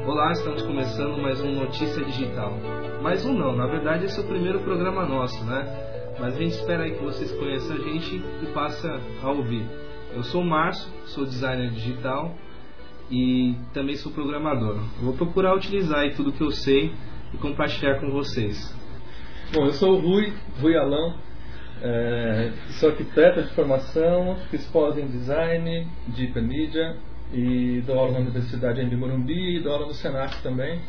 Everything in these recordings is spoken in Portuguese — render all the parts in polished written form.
Olá, estamos começando mais um Notícia Digital. Mais um não, na verdade esse é o primeiro programa nosso, né? Mas a gente espera aí que vocês conheçam a gente e passem a ouvir. Eu sou o Márcio, sou designer digital e também sou programador. Eu vou procurar utilizar aí tudo que eu sei e compartilhar com vocês. Bom, eu sou o Rui Alão, sou arquiteto de formação, fiz pós em design de hipermídia e dou aula na Universidade de Morumbi e dou aula no Senac também.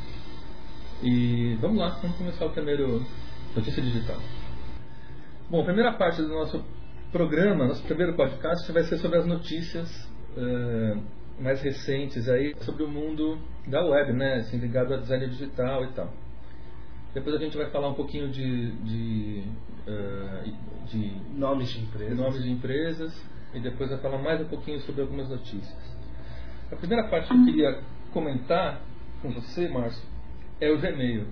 E vamos lá, vamos começar o primeiro Notícia Digital. Bom, a primeira parte do nosso programa, nosso primeiro podcast, vai ser sobre as notícias mais recentes aí sobre o mundo da web, né, assim, ligado a design digital e tal. Depois a gente vai falar um pouquinho de Nomes de empresas e depois vai falar mais um pouquinho sobre algumas notícias. A primeira parte que eu queria comentar com você, Márcio, é o Gmail.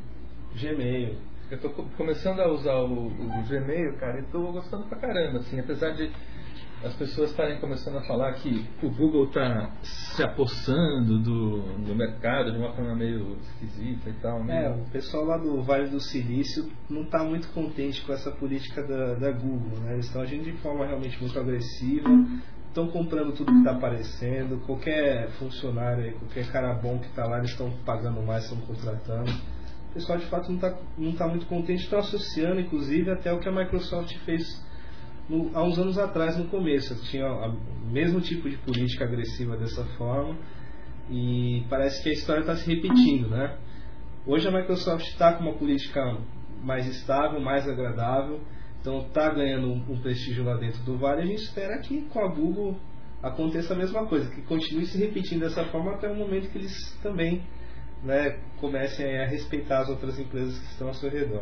Eu estou começando a usar o Gmail, cara, e estou gostando pra caramba, assim, apesar de as pessoas estarem começando a falar que o Google está se apossando do mercado de uma forma meio esquisita e tal. O pessoal lá do Vale do Silício não está muito contente com essa política da Google, né? Eles estão agindo de forma realmente muito agressiva, estão comprando tudo que está aparecendo, qualquer funcionário aí, qualquer cara bom que está lá, eles estão pagando mais, estão contratando. O pessoal de fato não está muito contente, estão associando inclusive até o que a Microsoft fez há uns anos atrás, no começo. Tinha o mesmo tipo de política agressiva dessa forma e parece que a história está se repetindo, né? Hoje a Microsoft está com uma política mais estável, mais agradável, então está ganhando um prestígio lá dentro do Vale. A gente espera que com a Google aconteça a mesma coisa, que continue se repetindo dessa forma até o momento que eles também, né, comecem a respeitar as outras empresas que estão ao seu redor.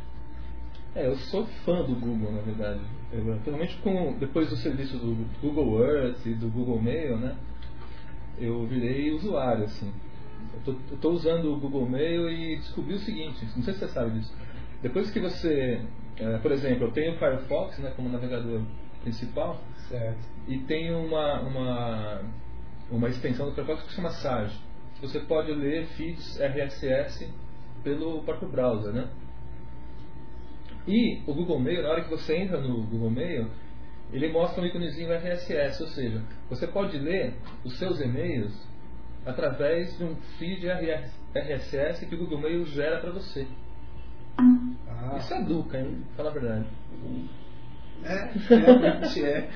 Eu sou fã do Google, na verdade. Principalmente depois do serviço do Google Earth e do Google Mail, né? Eu virei usuário, assim. Eu estou usando o Google Mail e descobri o seguinte, não sei se você sabe disso. Depois que você, por exemplo, eu tenho o Firefox, né, como navegador principal, certo, e tenho uma extensão do Firefox que se chama Sage. Você pode ler feeds RSS pelo próprio browser, né? E o Google Mail, na hora que você entra no Google Mail, ele mostra um íconezinho RSS, ou seja, você pode ler os seus e-mails através de um feed RSS que o Google Mail gera para você. Isso é duca, hein? Fala a verdade. Realmente é.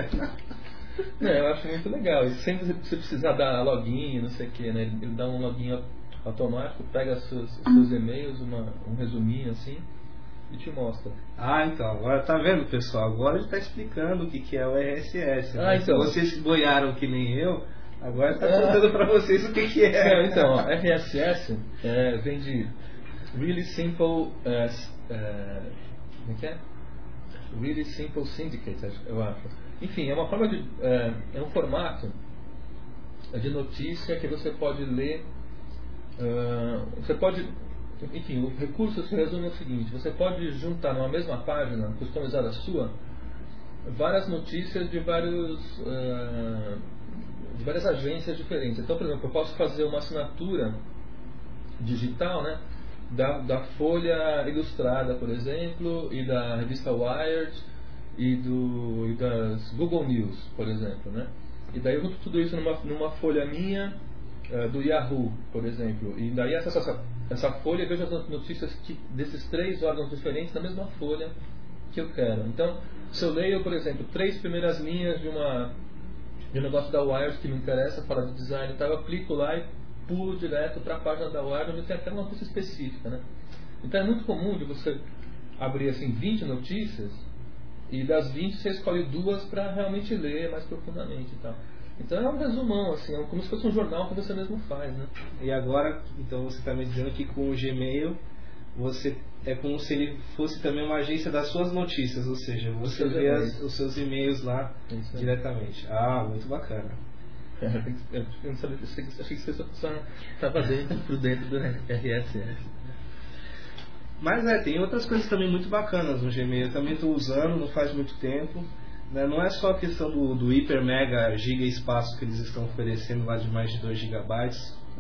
Eu acho muito legal. E sem você precisar dar login, não sei o que, né? Ele dá um login automático, pega os seus e-mails, um resuminho assim, e te mostra. Então, agora tá vendo, pessoal? Agora ele está explicando o que é o RSS. Então. Se vocês boiaram que nem eu, agora está contando para vocês o que é. Então, RSS vem de Really Simple como é que é? Really Simple Syndicate, eu acho. Enfim, é uma forma de é um formato de notícia que você pode ler. Você pode, enfim, o recurso se resume ao seguinte: você pode juntar numa mesma página customizada sua várias notícias de várias agências diferentes. Então, por exemplo, eu posso fazer uma assinatura digital, né, da Folha Ilustrada, por exemplo, e da revista Wired e das Google News, por exemplo, né? E daí eu junto tudo isso numa folha minha do Yahoo, por exemplo, e daí essa folha eu vejo as notícias desses três órgãos diferentes na mesma folha que eu quero. Então, se eu leio, por exemplo, 3 primeiras linhas de um negócio da Wired que me interessa, fala de design e tal, eu clico lá e pulo direto para a página da Wired, onde tem até uma notícia específica, né? Então é muito comum de você abrir assim 20 notícias e das 20 você escolhe 2 para realmente ler mais profundamente e tal. Então é um resumão, assim, é como se fosse um jornal que você mesmo faz, né? E agora, então você está me dizendo que com o Gmail é como se ele fosse também uma agência das suas notícias, ou seja, você vê os seus e-mails lá diretamente. Muito bacana. Eu não sabia, achei que você só estava por dentro do RSS. Mas tem outras coisas também muito bacanas no Gmail. Eu também estou usando, não faz muito tempo. Né? Não é só a questão do hiper mega giga espaço que eles estão oferecendo lá de mais de 2 GB.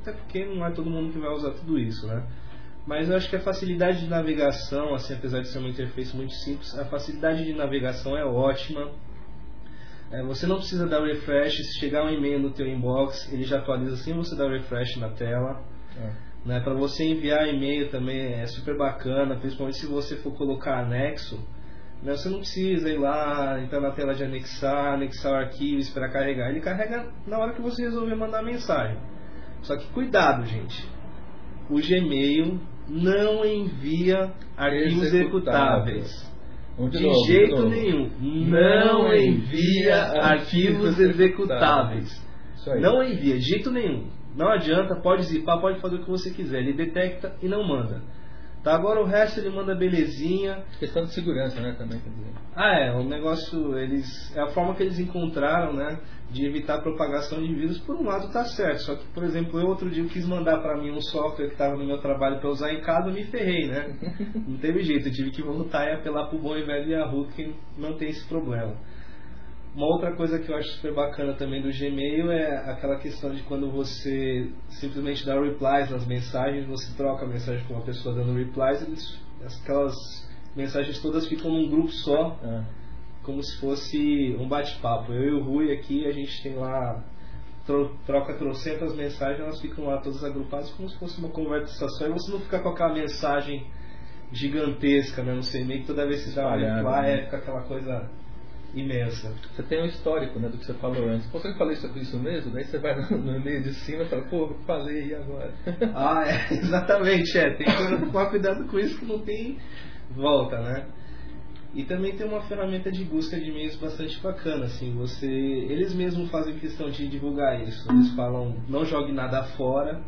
até porque não é todo mundo que vai usar tudo isso, né? Mas eu acho que a facilidade de navegação, assim, apesar de ser uma interface muito simples, a facilidade de navegação é ótima. Você não precisa dar refresh, se chegar um e-mail no teu inbox, ele já atualiza sem você dar refresh na tela. Né? Para você enviar e-mail também é super bacana, principalmente se você for colocar anexo. Né? Você não precisa ir lá, entrar na tela de anexar o arquivo, esperar carregar. Ele carrega na hora que você resolver mandar mensagem. Só que cuidado, gente. O Gmail não envia arquivos executáveis. De jeito nenhum. Não envia arquivos executáveis. Não envia, de jeito nenhum. Não adianta, pode zipar, pode fazer o que você quiser. Ele detecta e não manda. Tá, agora o resto ele manda belezinha. Questão de segurança, né, também, quer dizer. O negócio, é a forma que eles encontraram, né, de evitar a propagação de vírus. Por um lado tá certo, só que, por exemplo, eu outro dia quis mandar para mim um software que estava no meu trabalho para usar em casa, eu me ferrei, né. Não teve jeito, eu tive que voltar e apelar pro bom e velho Yahoo, que não tem esse problema. Uma outra coisa que eu acho super bacana também do Gmail é aquela questão de quando você simplesmente dá replies nas mensagens, você troca a mensagem com uma pessoa dando replies, aquelas mensagens todas ficam num grupo só, como se fosse um bate-papo. Eu e o Rui aqui, a gente tem lá, troca trocentas mensagens, elas ficam lá todas agrupadas como se fosse uma conversação, e você não fica com aquela mensagem gigantesca, né, no seu e-mail, que toda vez que você dá uma reply, fica aquela coisa imensa. Você tem um histórico, né, do que você falou antes. Pô, você falou isso mesmo? Daí você vai no e-mail de cima e fala, pô, falei, e agora? Exatamente, tem que tomar cuidado com isso que não tem volta, né? E também tem uma ferramenta de busca de e-mails bastante bacana, assim, eles mesmos fazem questão de divulgar isso. Eles falam, não jogue nada fora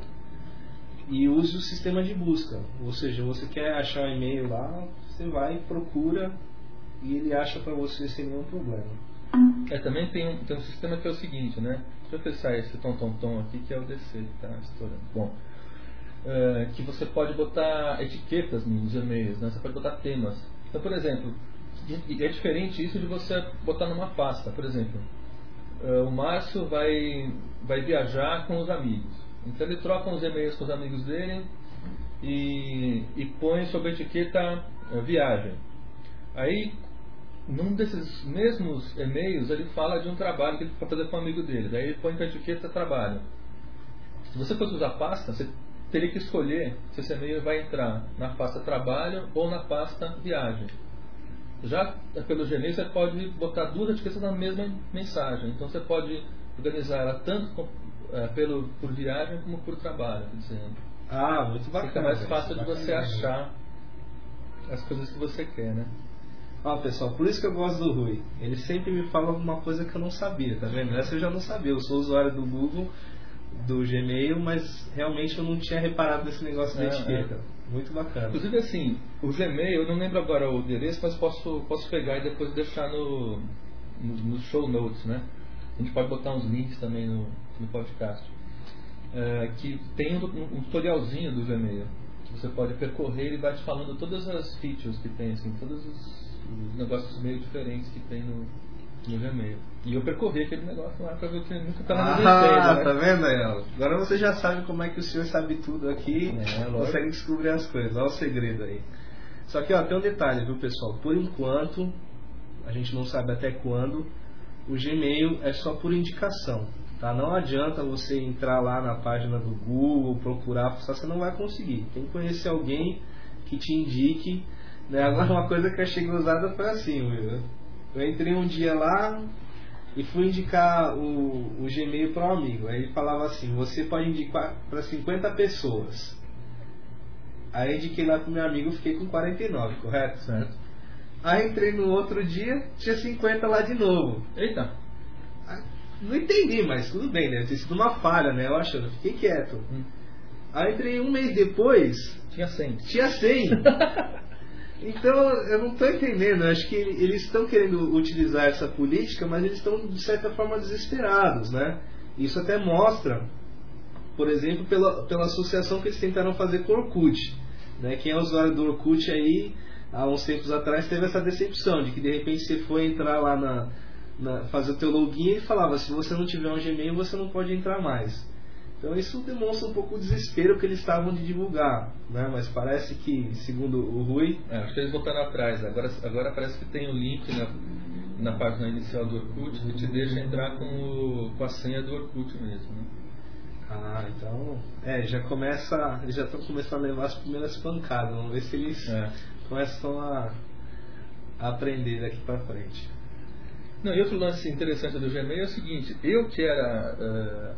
e use o sistema de busca. Ou seja, você quer achar um e-mail lá, você vai, procura e ele acha para você sem nenhum problema. Também tem um sistema que é o seguinte, né? Deixa eu fechar esse tom aqui, que é o DC, que está estourando. Bom, que você pode botar etiquetas nos e-mails, né? Você pode botar temas. Então, por exemplo, é diferente isso de você botar numa pasta. Por exemplo, o Márcio vai viajar com os amigos. Então ele troca uns e-mails com os amigos dele e põe sob a etiqueta viagem. Aí, num desses mesmos e-mails, ele fala de um trabalho que ele vai fazer com um amigo dele. Daí ele põe com a etiqueta trabalho. Se você fosse usar pasta, você teria que escolher se esse e-mail vai entrar na pasta trabalho ou na pasta viagem. Já pelo Gmail você pode botar duas etiquetas na mesma mensagem. Então você pode organizar ela tanto por viagem como por trabalho, por exemplo. Muito bacana. Fica mais fácil de você achar as coisas que você quer, né? Pessoal, por isso que eu gosto do Rui. Ele sempre me fala alguma coisa que eu não sabia, tá vendo? Essa eu já não sabia. Eu sou usuário do Google, do Gmail, mas realmente eu não tinha reparado nesse negócio da etiqueta. Muito bacana. Inclusive, assim, o Gmail, eu não lembro agora o endereço, mas posso pegar e depois deixar no show notes, né? A gente pode botar uns links também no podcast. Que tem um tutorialzinho do Gmail. Que você pode percorrer, ele vai te falando todas as features que tem, assim, todos os negócios meio diferentes que tem no Gmail. E eu percorri aquele negócio lá pra ver o que nunca tá na minha né? Tá vendo aí? Agora você já sabe como é que o senhor sabe tudo aqui, consegue descobrir as coisas. Olha o segredo aí. Só que tem um detalhe, viu, pessoal? Por enquanto, a gente não sabe até quando, o Gmail é só por indicação. Tá? Não adianta você entrar lá na página do Google, procurar, você não vai conseguir. Tem que conhecer alguém que te indique. Né? Agora, uma coisa que eu achei gozada foi assim, eu entrei um dia lá e fui indicar o Gmail para um amigo. Aí ele falava assim, você pode indicar para 50 pessoas. Aí eu indiquei lá para o meu amigo, fiquei com 49, correto? Certo. Aí entrei no outro dia, tinha 50 lá de novo. Eita! Não entendi, mas tudo bem, deve ter sido uma falha, né? Eu achando, fiquei quieto. Aí entrei um mês depois, tinha 100. Então eu não estou entendendo, eu acho que eles estão querendo utilizar essa política, mas eles estão de certa forma desesperados, né? Isso até mostra, por exemplo, pela associação que eles tentaram fazer com o Orkut, né? Quem é usuário do Orkut aí, há uns tempos atrás teve essa decepção de que de repente você foi entrar lá fazer o teu login e falava, se você não tiver um Gmail você não pode entrar mais. Então isso demonstra um pouco o desespero que eles estavam de divulgar, né? Mas parece que, segundo o Rui... acho que eles voltaram atrás. Agora parece que tem um link na página inicial do Orkut que te deixa entrar com a senha do Orkut mesmo, né? Então... eles já estão começando a levar as primeiras pancadas. Vamos ver se eles começam a aprender daqui para frente. Não, e outro lance interessante do Gmail é o seguinte: eu que era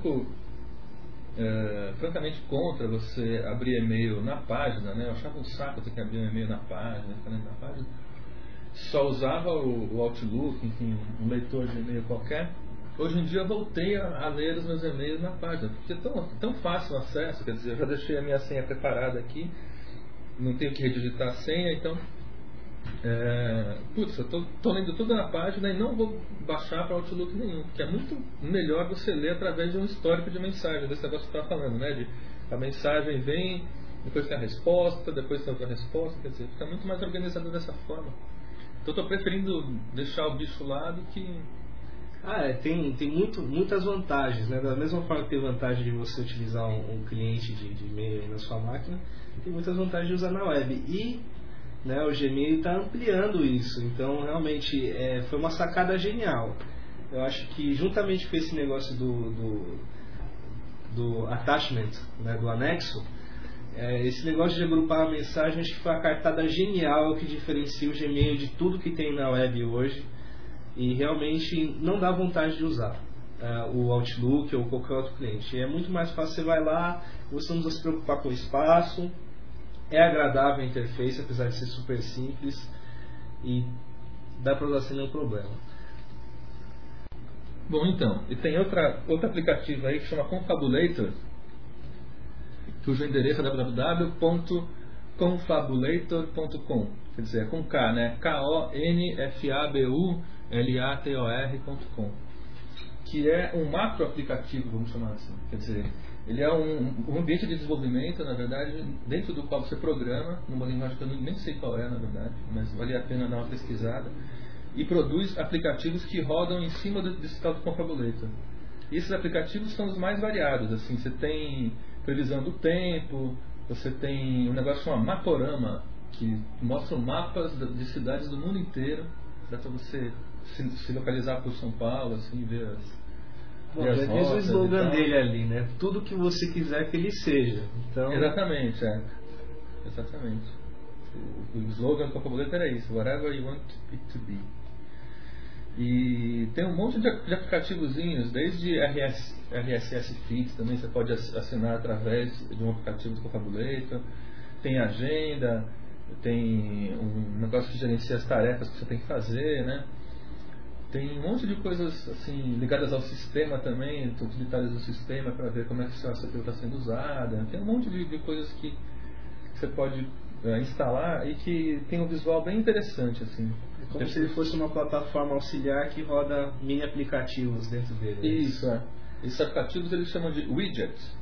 francamente contra você abrir e-mail na página, né? Eu achava um saco ter que abrir um e-mail na página, só usava o Outlook, enfim, um leitor de e-mail qualquer. Hoje em dia eu voltei a ler os meus e-mails na página, porque é tão fácil o acesso, quer dizer, eu já deixei a minha senha preparada aqui, não tenho que redigitar a senha, então eu tô lendo tudo na página e não vou baixar para Outlook nenhum, porque é muito melhor você ler através de um histórico de mensagem, desse negócio que você está falando, né? A mensagem vem, depois tem a resposta, depois tem outra resposta, quer dizer, fica muito mais organizado dessa forma. Então estou preferindo deixar o bicho lá do que... tem muitas vantagens, né? Da mesma forma que tem vantagem de você utilizar um cliente de e-mail na sua máquina, tem muitas vantagens de usar na web. E, né, o Gmail está ampliando isso. Então, realmente, foi uma sacada genial. Eu acho que, juntamente com esse negócio do attachment, né, do anexo, esse negócio de agrupar a mensagem, acho que foi a cartada genial que diferencia o Gmail de tudo que tem na web hoje. E realmente não dá vontade de usar o Outlook ou qualquer outro cliente. É muito mais fácil, você vai lá, você não precisa se preocupar com o espaço, é agradável a interface, apesar de ser super simples, e dá para usar sem nenhum problema. Bom, então, e tem outro aplicativo aí que chama Confabulator, cujo endereço é www.confabulator.com, quer dizer, é com K, né? Confabulator.com, que é um macro aplicativo, vamos chamar assim. Quer dizer, ele é um ambiente de desenvolvimento, na verdade, dentro do qual você programa, numa linguagem que eu nem sei qual é, na verdade, mas vale a pena dar uma pesquisada, e produz aplicativos que rodam em cima desse tal do Confabulator. E esses aplicativos são os mais variados, assim, você tem previsão do tempo, você tem um negócio chamado Maporama, que mostra mapas de cidades do mundo inteiro, dá para você se localizar por São Paulo, assim, ver as já diz o slogan dele ali, né? Tudo que você quiser que ele seja. Então... Exatamente. O slogan do Confabulator é isso: whatever you want it to be. E tem um monte de aplicativozinhos, desde RSS Feeds também, você pode assinar através de um aplicativo do Confabulator. Tem agenda, tem um negócio que gerencia as tarefas que você tem que fazer, né? Tem um monte de coisas assim ligadas ao sistema também, utilitárias do sistema, para ver como é que a CPU está sendo usada. Tem um monte de coisas que você pode instalar e que tem um visual bem interessante, assim. É como se ele fosse uma plataforma auxiliar que roda mini aplicativos dentro dele. Isso, Esses aplicativos eles chamam de widgets.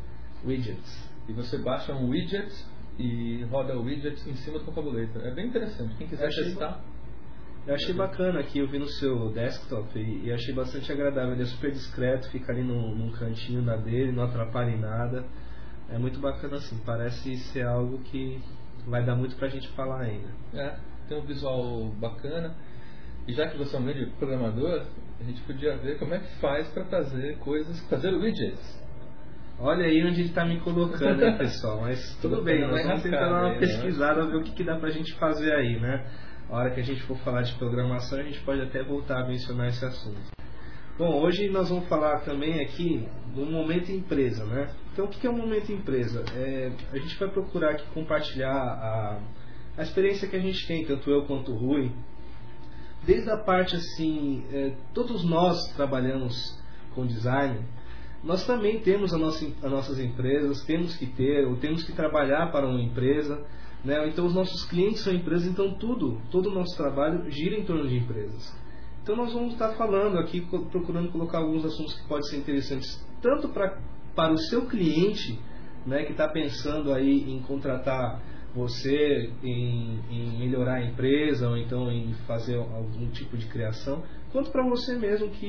E você baixa um widget e roda o widget em cima do Confabulator. É bem interessante. Quem quiser testar... Eu achei bacana aqui, eu vi no seu desktop e achei bastante agradável. Ele é super discreto, fica ali num cantinho na dele, não atrapalha em nada. É muito bacana assim, parece ser algo que vai dar muito pra gente falar ainda. Tem um visual bacana. E já que você é um grande programador, a gente podia ver como é que faz para fazer widgets. Olha aí onde ele está me colocando, né, pessoal? Mas tudo bem, nós vamos tentar dar uma pesquisada, ver o que dá pra gente fazer aí, né? A hora que a gente for falar de programação, a gente pode até voltar a mencionar esse assunto. Bom, hoje nós vamos falar também aqui do momento empresa, né? Então, o que é um momento empresa? A gente vai procurar aqui compartilhar a experiência que a gente tem, tanto eu quanto o Rui, desde a parte assim, todos nós trabalhamos com design, nós também temos as nossas empresas, temos que ter, ou temos que trabalhar para uma empresa, né? Então os nossos clientes são empresas, então todo o nosso trabalho gira em torno de empresas. Então nós vamos estar falando aqui, procurando colocar alguns assuntos que podem ser interessantes, tanto para o seu cliente, né, que está pensando aí em contratar você, em melhorar a empresa, ou então em fazer algum tipo de criação, quanto para você mesmo que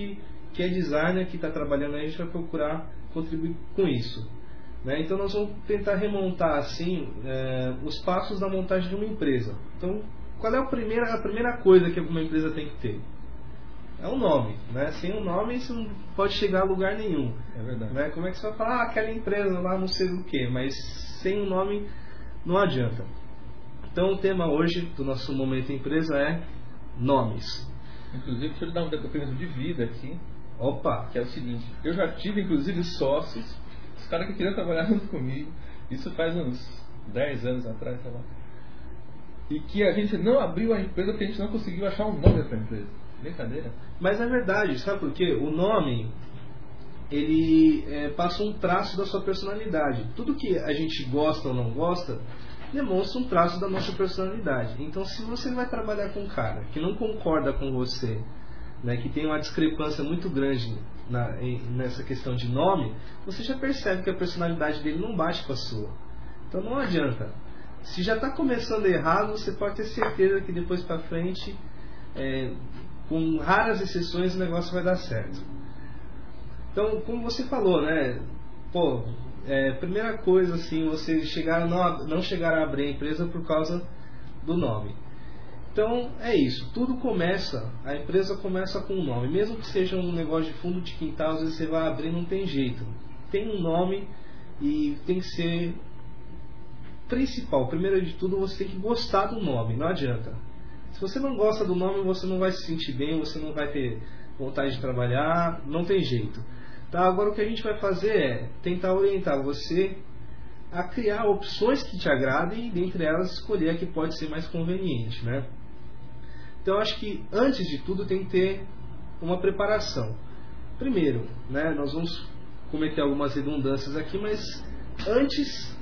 que é designer, que está trabalhando aí, a gente vai procurar contribuir com isso. Né? Então nós vamos tentar remontar assim os passos da montagem de uma empresa. Então, qual é a primeira coisa que uma empresa tem que ter? É o nome, né? Sem o nome você não pode chegar a lugar nenhum. É verdade. Né? Como é que você vai falar, aquela empresa lá não sei o que, mas sem o nome não adianta. Então o tema hoje do nosso Momento Empresa é nomes. Inclusive, deixa eu dar um depoimento de vida aqui. Opa! Que é o seguinte, eu já tive inclusive sócios, os caras que queriam trabalhar junto comigo, isso faz uns 10 anos atrás, sei lá. E que a gente não abriu a empresa porque a gente não conseguiu achar um nome para a empresa. Brincadeira. Mas é verdade, sabe por quê? O nome, ele passa um traço da sua personalidade. Tudo que a gente gosta ou não gosta, demonstra um traço da nossa personalidade. Então, se você vai trabalhar com um cara que não concorda com você, né, que tem uma discrepância muito grande nessa questão de nome, você já percebe que a personalidade dele não bate com a sua. Então, não adianta. Se já está começando errado, você pode ter certeza que depois para frente, com raras exceções, o negócio vai dar certo. Então, como você falou, né? Pô, primeira coisa, assim, você não chegar a abrir a empresa por causa do nome. Então, é isso. Tudo começa, a empresa começa com um nome. Mesmo que seja um negócio de fundo de quintal, às vezes você vai abrir, não tem jeito. Tem um nome e tem que ser principal. Primeiro de tudo, você tem que gostar do nome, não adianta. Se você não gosta do nome, você não vai se sentir bem, você não vai ter vontade de trabalhar, não tem jeito. Tá? Agora o que a gente vai fazer é tentar orientar você a criar opções que te agradem e dentre elas escolher a que pode ser mais conveniente, né? Então eu acho que antes de tudo tem que ter uma preparação. Primeiro, né, nós vamos cometer algumas redundâncias aqui, mas antes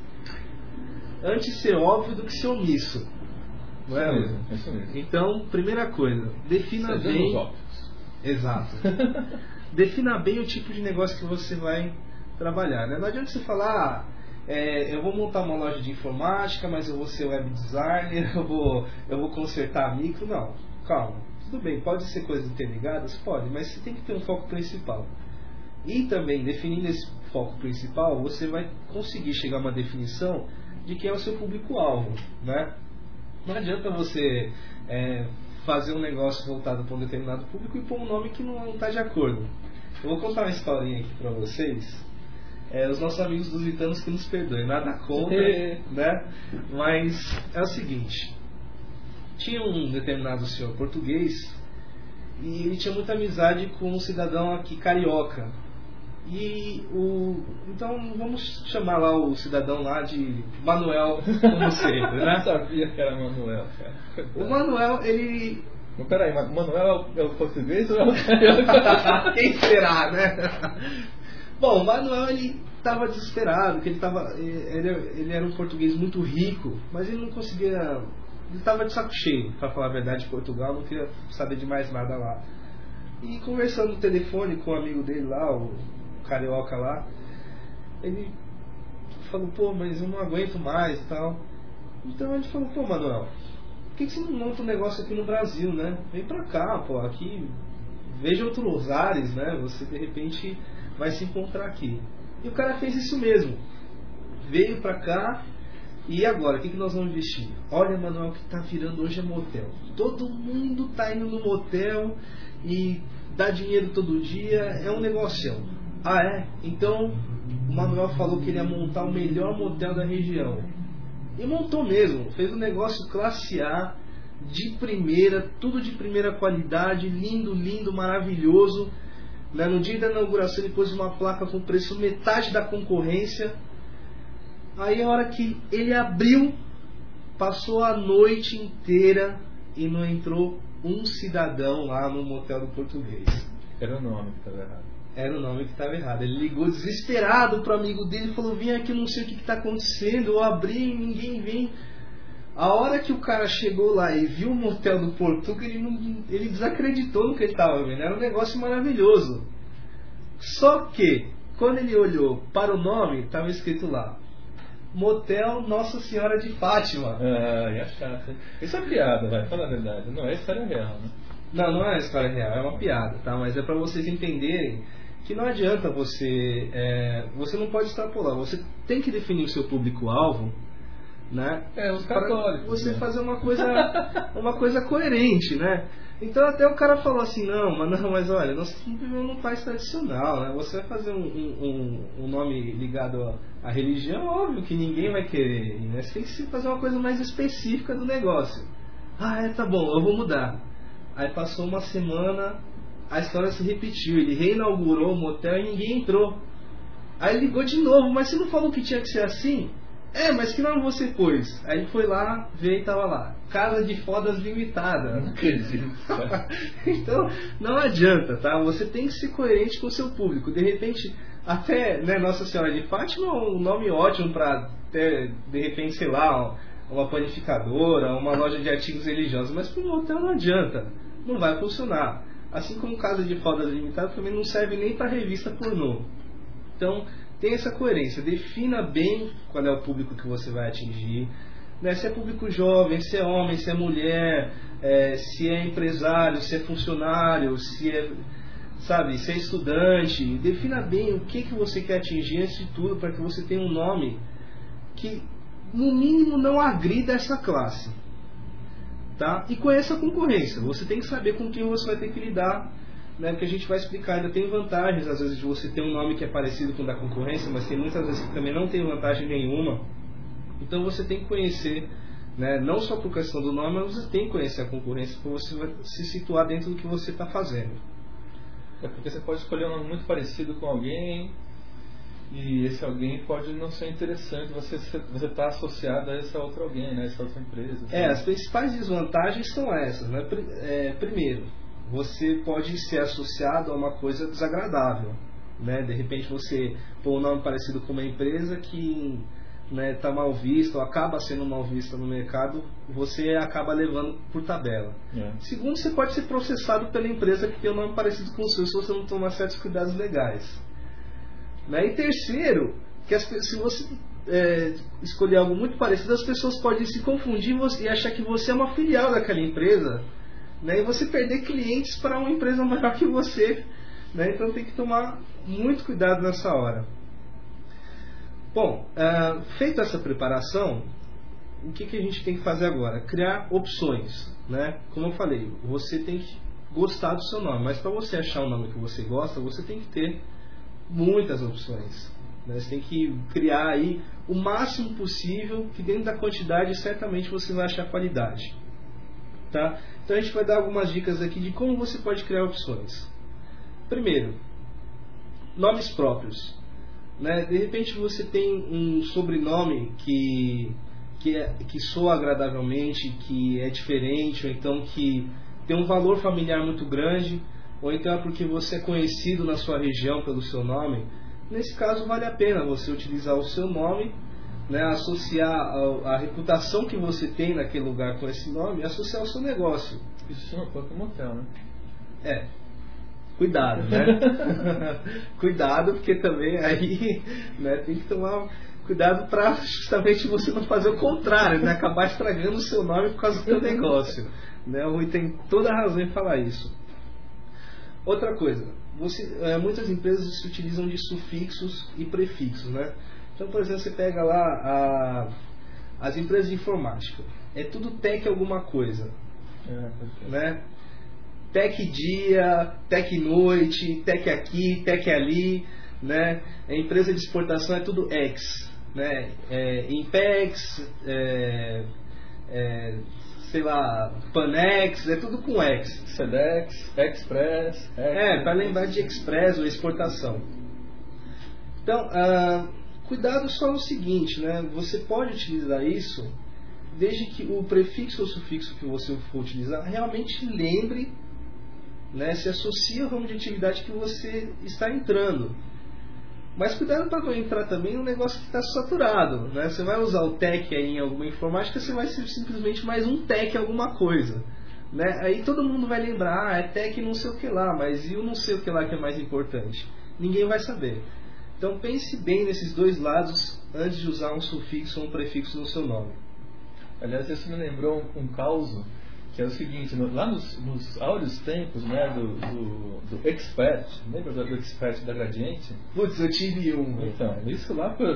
ser óbvio do que ser omisso. Não é? Isso mesmo. Então, primeira coisa, defina bem. Exato. Defina bem o tipo de negócio que você vai trabalhar. Né? Não adianta você falar, eu vou montar uma loja de informática, mas eu vou ser web designer, eu vou consertar a micro. Não, calma. Tudo bem, pode ser coisas interligadas? Pode, mas você tem que ter um foco principal. E também, definindo esse foco principal, você vai conseguir chegar a uma definição de quem é o seu público-alvo, né? Não adianta você fazer um negócio voltado para um determinado público e pôr um nome que não está de acordo. Eu vou contar uma historinha aqui para vocês. Os nossos amigos lusitanos que nos perdoem, nada contra, né? Mas é o seguinte: tinha um determinado senhor português e ele tinha muita amizade com um cidadão aqui carioca. Então vamos chamar lá o cidadão lá de Manuel, como sempre, né? Eu sabia que era Manuel, cara. O Manuel, ele... Mas peraí, o Manuel é o português ou é o carioca? Quem será, né? Bom, o Manuel, ele estava desesperado, que ele era um português muito rico, mas ele não conseguia... Ele estava de saco cheio, para falar a verdade, de Portugal, não queria saber de mais nada lá. E conversando no telefone com um amigo dele lá, o carioca lá, ele falou, pô, mas eu não aguento mais e tal. Então a gente falou, pô, Manuel, por que você não monta um negócio aqui no Brasil, né? Vem pra cá, pô, aqui, veja outros ares, né? Você de repente vai se encontrar aqui. E o cara fez isso mesmo. Veio pra cá. E agora, o que nós vamos investir? Olha, Manuel, o que está virando hoje é motel. Todo mundo está indo no motel e dá dinheiro todo dia, é um negócio. Ah, é? Então, o Manuel falou que ele ia montar o melhor motel da região. E montou mesmo, fez um negócio classe A, de primeira, tudo de primeira qualidade, lindo, lindo, maravilhoso. No dia da inauguração ele pôs uma placa com preço metade da concorrência. Aí a hora que ele abriu, passou a noite inteira e não entrou um cidadão lá no motel do português. Era o nome que estava errado. Era o nome que estava errado. Ele ligou desesperado pro amigo dele e falou, vem aqui, não sei o que está acontecendo, eu abri e ninguém vem. A hora que o cara chegou lá e viu o motel do Portugal, ele desacreditou no que ele estava vendo. Era um negócio maravilhoso. Só que, quando ele olhou para o nome, estava escrito lá, Motel Nossa Senhora de Fátima. Ah, ia chato. Isso é piada, vai, fala a verdade. Não, é história real, né? Não é uma história real, é uma piada, tá? Mas é para vocês entenderem que não adianta você... você não pode extrapolar, você tem que definir o seu público-alvo, né? Os católicos. Pra você fazer uma coisa coerente, né? Então até o cara falou assim, mas olha, nós vivemos num país tradicional, né? Você vai fazer um nome ligado à religião, óbvio que ninguém vai querer, né? Você tem que fazer uma coisa mais específica do negócio. Tá bom, eu vou mudar. Aí passou uma semana, a história se repetiu, ele reinaugurou o motel e ninguém entrou. Aí ele ligou de novo, mas você não falou que tinha que ser assim? Mas que nome você pôs? Aí ele foi lá, veio e tava lá, Casa de Fodas Limitada. Não acredito. Então, não adianta, tá? Você tem que ser coerente com o seu público. De repente, até, né, Nossa Senhora de Fátima é um nome ótimo para ter, de repente, sei lá, uma panificadora, uma loja de artigos religiosos, mas para um hotel não adianta, não vai funcionar. Assim como Casa de Fodas Limitada também não serve nem para revista pornô. Então, tenha essa coerência, defina bem qual é o público que você vai atingir, né? Se é público jovem, se é homem, se é mulher, se é empresário, se é funcionário, se é estudante. Defina bem o que você quer atingir antes de tudo, para que você tenha um nome que no mínimo não agrida essa classe, tá? E conheça a concorrência, você tem que saber com quem você vai ter que lidar, né? Porque a gente vai explicar, ainda tem vantagens às vezes de você ter um nome que é parecido com o da concorrência, mas tem muitas vezes que também não tem vantagem nenhuma. Então você tem que conhecer, né? Não só por questão do nome, mas você tem que conhecer a concorrência para você se situar dentro do que você está fazendo. Porque você pode escolher um nome muito parecido com alguém e esse alguém pode não ser interessante, você está associado a essa outra alguém, né? Essa outra empresa. As principais desvantagens são essas, né? Primeiro, você pode ser associado a uma coisa desagradável, né? De repente você põe um nome parecido com uma empresa que está mal vista ou acaba sendo mal vista no mercado, você acaba levando por tabela. Segundo, você pode ser processado pela empresa que tem um nome parecido com o seu se você não tomar certos cuidados legais, né? E terceiro, que se você escolher algo muito parecido, as pessoas podem se confundir e achar que você é uma filial daquela empresa, né? E você perder clientes para uma empresa maior que você, né? Então tem que tomar muito cuidado nessa hora. Bom, feita essa preparação, o que a gente tem que fazer agora? Criar opções, né? Como eu falei, você tem que gostar do seu nome, mas para você achar um nome que você gosta, você tem que ter muitas opções, né? Você tem que criar aí o máximo possível, que dentro da quantidade certamente você vai achar qualidade, tá? Então a gente vai dar algumas dicas aqui de como você pode criar opções. Primeiro, nomes próprios, né? De repente você tem um sobrenome que soa agradavelmente, que é diferente, ou então que tem um valor familiar muito grande, ou então é porque você é conhecido na sua região pelo seu nome. Nesse caso vale a pena você utilizar o seu nome, né? Associar a reputação que você tem naquele lugar com esse nome e associar ao seu negócio. Isso chama próprio motel, né? Cuidado, né? Cuidado, porque também aí, né, tem que tomar cuidado para justamente você não fazer o contrário, né? Acabar estragando o seu nome por causa do seu negócio, né? O Rui tem toda a razão em falar isso. Outra coisa, muitas empresas se utilizam de sufixos e prefixos, né? Então, por exemplo, você pega lá as empresas de informática, é tudo tech alguma coisa, né? Tech dia, tech noite, tech aqui, tech ali, né? A empresa de exportação é tudo X, né? Impex, sei lá, Panex, é tudo com X. Sedex, Express. Para lembrar de Express ou exportação. Então, cuidado só no seguinte, né? Você pode utilizar isso desde que o prefixo ou sufixo que você for utilizar realmente lembre, né, se associa ao ramo de atividade que você está entrando. Mas cuidado para não entrar também num negócio que está saturado, né? Você vai usar o tech aí em alguma informática, você vai ser simplesmente mais um tech alguma coisa, né? Aí todo mundo vai lembrar, é tech não sei o que lá, mas e o não sei o que lá que é mais importante? Ninguém vai saber. Então pense bem nesses dois lados antes de usar um sufixo ou um prefixo no seu nome. Aliás, isso me lembrou um caso que é o seguinte, lá nos áureos tempos, né, do Expert, lembra do Expert da Gradiente? Putz, eu tive um. Então, isso lá por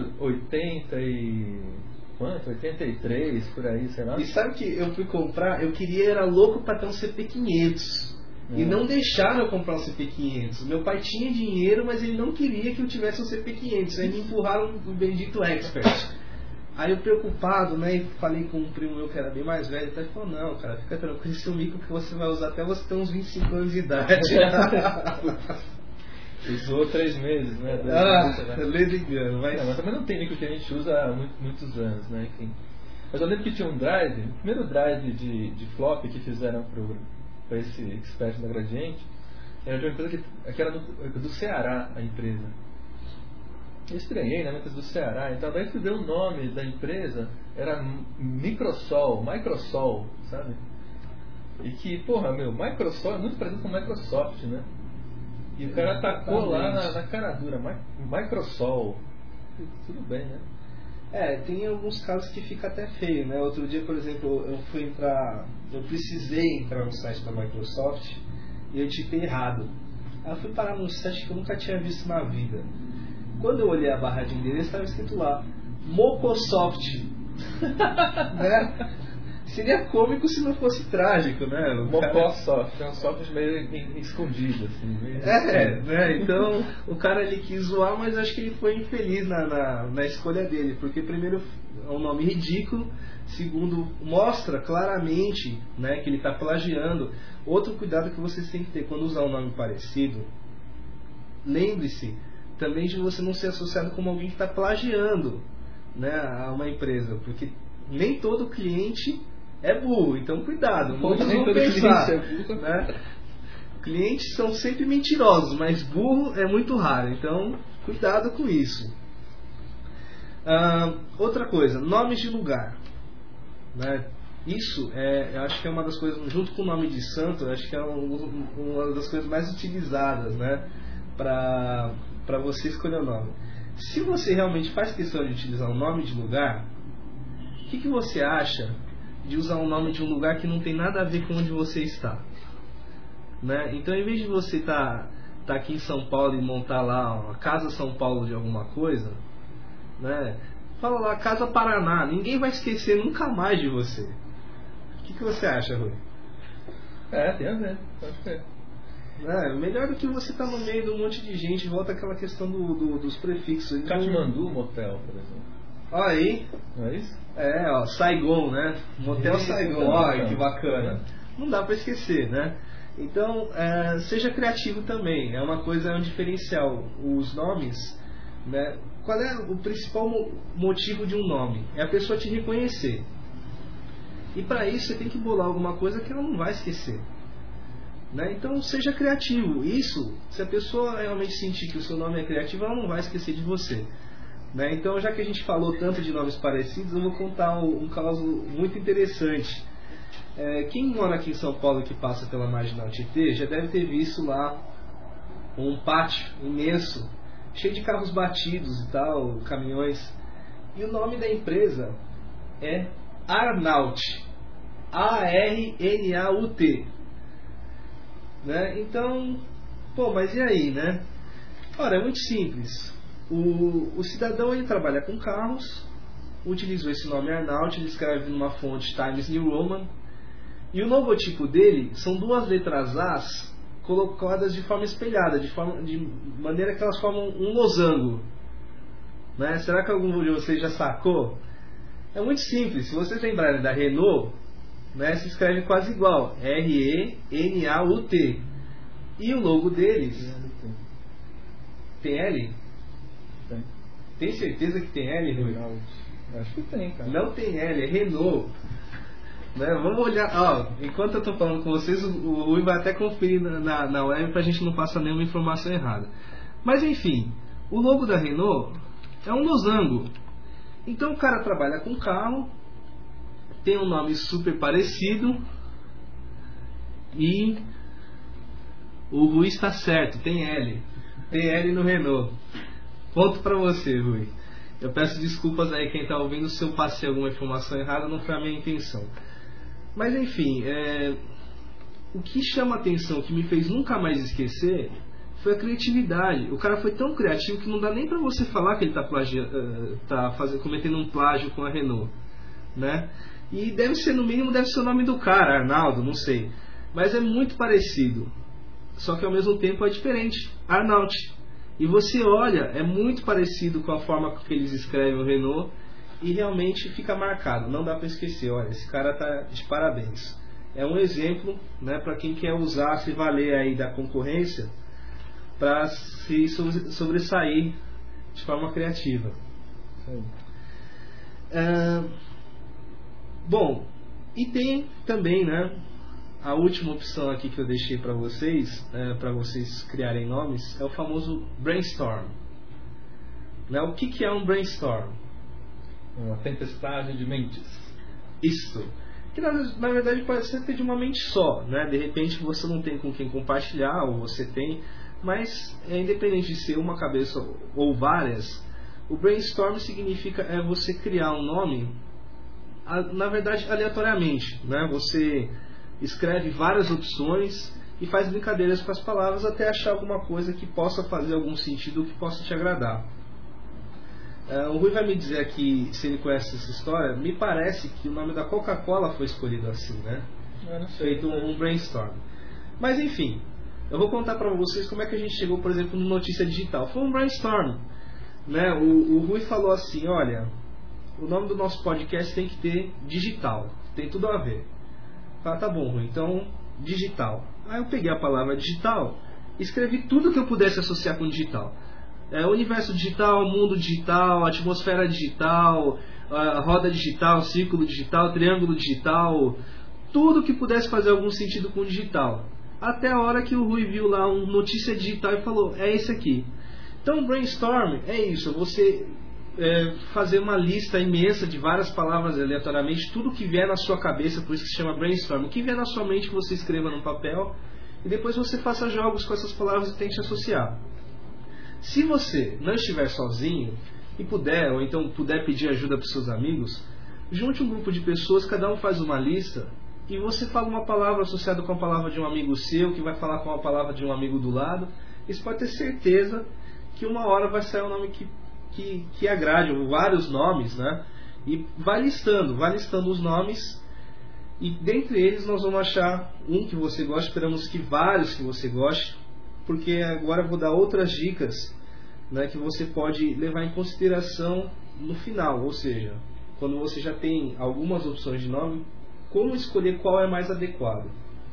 83, por aí, sei lá. E sabe que eu fui comprar, eu queria, era louco pra ter um CP500. E não deixaram eu comprar um CP500. Meu pai tinha dinheiro, mas ele não queria que eu tivesse um CP500. Aí me empurraram o bendito Expert. Aí eu preocupado, né, e falei com um primo meu que era bem mais velho, ele falou, não, cara, fica tranquilo, esse é um micro que você vai usar até você ter uns 25 anos de idade. Usou 3 meses, né? Ledo engano, mas também não tem micro que a gente usa há muitos anos, né, enfim. Mas eu lembro que tinha um drive, o primeiro drive de flop que fizeram para esse Expert da Gradiente, era de uma empresa que era do Ceará, a empresa. Eu estranhei, né? Uma empresa do Ceará. Então, daí que deu o nome da empresa, era Microsol, sabe? E que, porra, Microsol é muito parecido com Microsoft, né? E o cara tacou lá na cara dura, Microsol. Tudo bem, né? Tem alguns casos que fica até feio, né? Outro dia, por exemplo, eu precisei entrar no site da Microsoft e eu tipei errado. Aí eu fui parar num site que eu nunca tinha visto na vida. Quando eu olhei a barra de endereço, estava escrito lá Mocosoft. Né? Seria cômico se não fosse trágico, né? Mocosoft, é um software meio escondido, assim. Né? Então o cara ele quis zoar, mas acho que ele foi infeliz na escolha dele, porque primeiro é um nome ridículo, segundo mostra claramente, né, que ele está plagiando. Outro cuidado que vocês têm que ter quando usar um nome parecido, lembre-se também de você não ser associado como alguém que está plagiando, né, a uma empresa, porque nem todo cliente é burro, então cuidado, muitos vão pensar, né? Clientes são sempre mentirosos, mas burro é muito raro, então cuidado com isso. Outra coisa, nomes de lugar, né? Isso eu acho que é uma das coisas, junto com o nome de santo, eu acho que é uma das coisas mais utilizadas, né, para você escolher o nome. Se você realmente faz questão de utilizar um nome de lugar, o que você acha de usar um nome de um lugar que não tem nada a ver com onde você está, né? Então, em vez de você estar aqui em São Paulo e montar lá uma Casa São Paulo de alguma coisa, né, fala lá Casa Paraná, ninguém vai esquecer nunca mais de você. O que você acha, Rui? Tem a ver, pode ser. Melhor do que você estar no meio de um monte de gente. Volta aquela questão dos prefixos. Katmandu Motel, por exemplo. Olha aí. Não é isso? Saigon, né? Motel Saigon, olha que bacana. Não dá para esquecer, né? Então, seja criativo também. É uma coisa, é um diferencial. Os nomes, né? Qual é o principal motivo de um nome? É a pessoa te reconhecer. E para isso você tem que bolar alguma coisa que ela não vai esquecer. Né? Então seja criativo. Isso, se a pessoa realmente sentir que o seu nome é criativo, ela não vai esquecer de você. Né? Então, já que a gente falou tanto de nomes parecidos, eu vou contar um caso muito interessante. Quem mora aqui em São Paulo que passa pela Marginal Tietê já deve ter visto lá um pátio imenso, cheio de carros batidos e tal, caminhões. E o nome da empresa é Arnaut. A-R-N-A-U-T. Né? Então, mas e aí, né? Ora, é muito simples. O cidadão ele trabalha com carros, utilizou esse nome Arnaut, ele escreve numa fonte Times New Roman, e o logotipo dele são 2 letras As colocadas de forma espelhada, de maneira que elas formam um losango. Né? Será que algum de vocês já sacou? É muito simples. Se vocês lembrarem da Renault, né, se escreve quase igual, R-E-N-A-U-T. E o logo deles tem L? Tem certeza que tem L, Rui? Acho que tem, cara. Não tem L, é Renault. Né? Vamos olhar. Enquanto eu estou falando com vocês, o Rui vai até conferir na web para a gente não passar nenhuma informação errada. Mas enfim, o logo da Renault é um losango. Então o cara trabalha com carro, tem um nome super parecido e o Rui está certo, tem L. Tem L no Renault. Ponto para você, Rui. Eu peço desculpas aí quem está ouvindo se eu passei alguma informação errada, não foi a minha intenção. Mas enfim, o que chama a atenção, o que me fez nunca mais esquecer, foi a criatividade. O cara foi tão criativo que não dá nem pra você falar que ele tá cometendo um plágio com a Renault, né? E deve ser, no mínimo, deve ser o nome do cara, Arnaldo, não sei. Mas é muito parecido. Só que ao mesmo tempo é diferente. Arnault. E você olha, é muito parecido com a forma que eles escrevem o Renault. E realmente fica marcado. Não dá para esquecer. Olha, esse cara tá de parabéns. É um exemplo, né, para quem quer usar, se valer aí da concorrência, para se sobressair de forma criativa. Bom, e tem também, né, a última opção aqui que eu deixei para vocês criarem nomes, é o famoso brainstorm. Né? O que é um brainstorm? Uma tempestade de mentes. Isso. Que na verdade pode ser de uma mente só, né? De repente você não tem com quem compartilhar, ou você tem, mas independente de ser uma cabeça ou várias, o brainstorm significa você criar um nome, na verdade aleatoriamente, né? Você escreve várias opções e faz brincadeiras com as palavras até achar alguma coisa que possa fazer algum sentido, que possa te agradar. O Rui vai me dizer aqui se ele conhece essa história. Me parece que o nome da Coca-Cola foi escolhido assim, né? Eu não sei. Feito um brainstorm. Mas enfim, eu vou contar para vocês como é que a gente chegou, por exemplo, no Notícia Digital. Foi um brainstorm, né? O Rui falou assim: olha, o nome do nosso podcast tem que ter digital, tem tudo a ver. Ah, tá bom, Rui, então digital. Aí eu peguei a palavra digital, escrevi tudo que eu pudesse associar com digital. Universo digital, mundo digital, atmosfera digital, roda digital, círculo digital, triângulo digital, tudo que pudesse fazer algum sentido com digital. Até a hora que o Rui viu lá um Notícia Digital e falou: é esse aqui. Então brainstorm é isso, você fazer uma lista imensa de várias palavras aleatoriamente, tudo que vier na sua cabeça, por isso que se chama brainstorm. O que vier na sua mente você escreva no papel e depois você faça jogos com essas palavras e tente associar. Se você não estiver sozinho e puder, ou então puder pedir ajuda para os seus amigos, junte um grupo de pessoas, cada um faz uma lista e você fala uma palavra associada com a palavra de um amigo seu, que vai falar com a palavra de um amigo do lado. Isso pode ter certeza que uma hora vai sair um nome que agrade, ou vários nomes, né? E vai listando os nomes, e dentre eles nós vamos achar um que você gosta, esperamos que vários que você goste, porque agora eu vou dar outras dicas, né, que você pode levar em consideração no final, ou seja, quando você já tem algumas opções de nome, como escolher qual é mais adequado.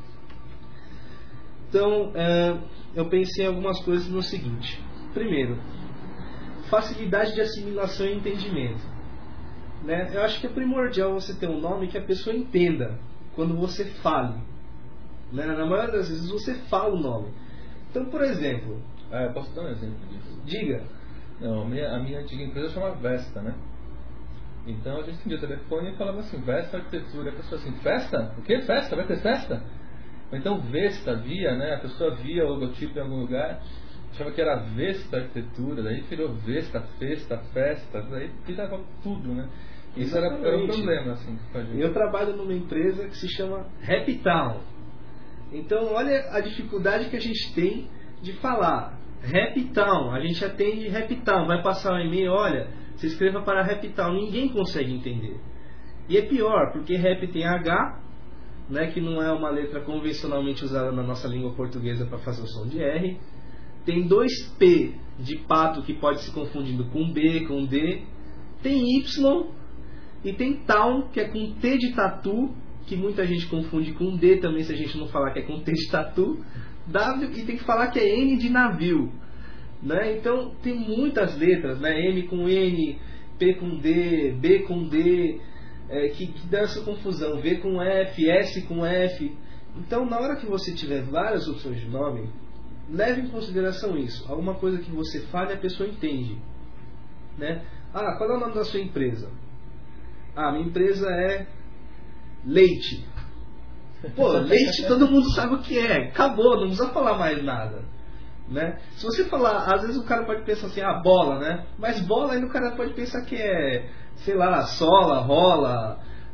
Então, eu pensei em algumas coisas no seguinte. Primeiro, facilidade de assimilação e entendimento, né? Eu acho que é primordial você ter um nome que a pessoa entenda quando você fale, né? Na maioria das vezes você fala o nome. Então, por exemplo... eu posso dar um exemplo disso? Diga. Não, a minha antiga empresa chama Vesta, né? Então a gente atendia o telefone e falava assim: Vesta Arquitetura. A pessoa assim: festa? O que? Festa? Vai ter festa? Ou então Vesta, via, né? A pessoa via o logotipo em algum lugar, achava que era Vesta Arquitetura, daí virou Vesta, Festa, Festa, daí virava tudo, né? Isso era um problema, assim. Eu trabalho numa empresa que se chama Happy Town. Então, olha a dificuldade que a gente tem de falar Happy Town. A gente atende Happy Town, vai passar um e-mail, olha, se inscreva para Happy Town. Ninguém consegue entender. E é pior, porque Happy tem H, né, que não é uma letra convencionalmente usada na nossa língua portuguesa para fazer o som de R. Tem 2 P de pato, que pode se confundindo com B, com D. Tem Y e tem Town, que é com T de tatu, que muita gente confunde com D também, se a gente não falar que é com T de tatu, W, e tem que falar que é N de navio, né? Então tem muitas letras, né? M com N, P com D, B com D, que dá essa confusão, V com F, S com F. Então, na hora que você tiver várias opções de nome, leve em consideração isso. Alguma coisa que você fale, a pessoa entende, né? Qual é o nome da sua empresa? Minha empresa é Leite. Pô, leite todo mundo sabe o que é. Acabou, não precisa falar mais nada, né? Se você falar, às vezes o cara pode pensar assim, bola, né? Mas bola ainda o cara pode pensar que é, sei lá, sola, rola,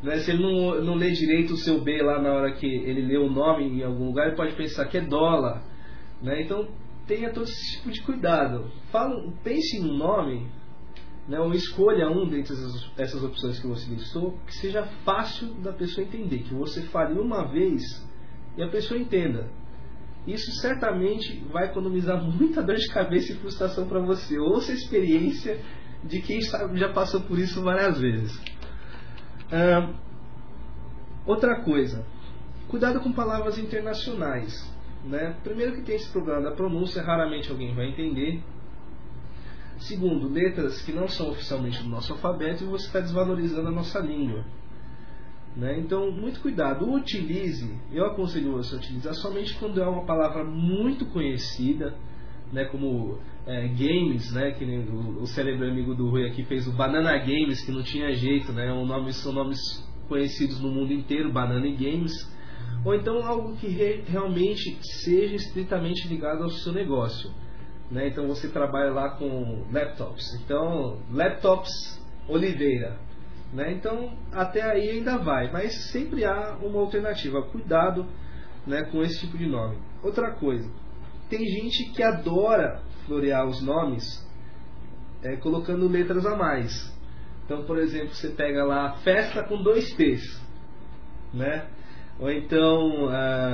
né? Se ele não lê direito o seu B lá na hora que ele lê o nome em algum lugar, ele pode pensar que é dólar, né? Então tenha todo esse tipo de cuidado. Pense no nome, né? Ou escolha um dentre essas opções que você listou, que seja fácil da pessoa entender, que você fale uma vez e a pessoa entenda. Isso certamente vai economizar muita dor de cabeça e frustração para você. Ouça a experiência de quem já passou por isso várias vezes. Outra coisa, cuidado com palavras internacionais, né? Primeiro que tem esse problema da pronúncia, raramente alguém vai entender. Segundo, letras que não são oficialmente do nosso alfabeto e você está desvalorizando a nossa língua, né? Então, muito cuidado. Eu aconselho você a utilizar somente quando é uma palavra muito conhecida, né? Como games, né? Que nem o célebre amigo do Rui aqui fez o Banana Games, que não tinha jeito, né? São nomes conhecidos no mundo inteiro, Banana Games. Ou então algo que realmente seja estritamente ligado ao seu negócio, né? Então você trabalha lá com laptops, então laptops Oliveira, né? Então até aí ainda vai, mas sempre há uma alternativa. Cuidado, né, com esse tipo de nome. Outra coisa, tem gente que adora florear os nomes colocando letras a mais. Então, por exemplo, você pega lá festa com 2 T's, né? Ou então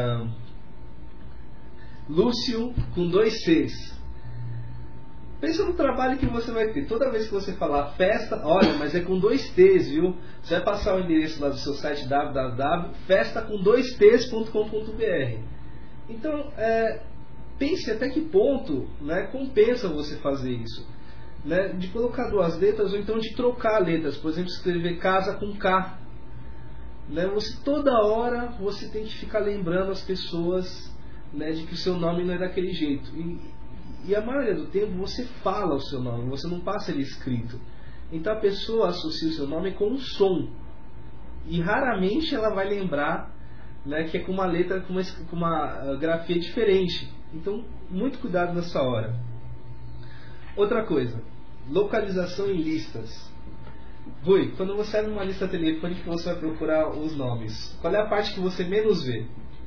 Lúcio com 2 C's. Pensa no trabalho que você vai ter. Toda vez que você falar festa, olha, mas é com 2 T's, viu? Você vai passar o endereço lá do seu site www.festacom2ts.com.br. Então, pense até que ponto, né, compensa você fazer isso, né? De colocar 2 letras ou então de trocar letras. Por exemplo, escrever casa com K, né? Toda hora você tem que ficar lembrando as pessoas, né, de que o seu nome não é daquele jeito. E a maioria do tempo você fala o seu nome, você não passa ele escrito. Então a pessoa associa o seu nome com um som. E raramente ela vai lembrar, né, que é com uma letra, com uma grafia diferente. Então, muito cuidado nessa hora. Outra coisa, localização em listas. Rui, quando você abre uma lista telefônica, você vai procurar os nomes. Qual é a parte que você menos vê?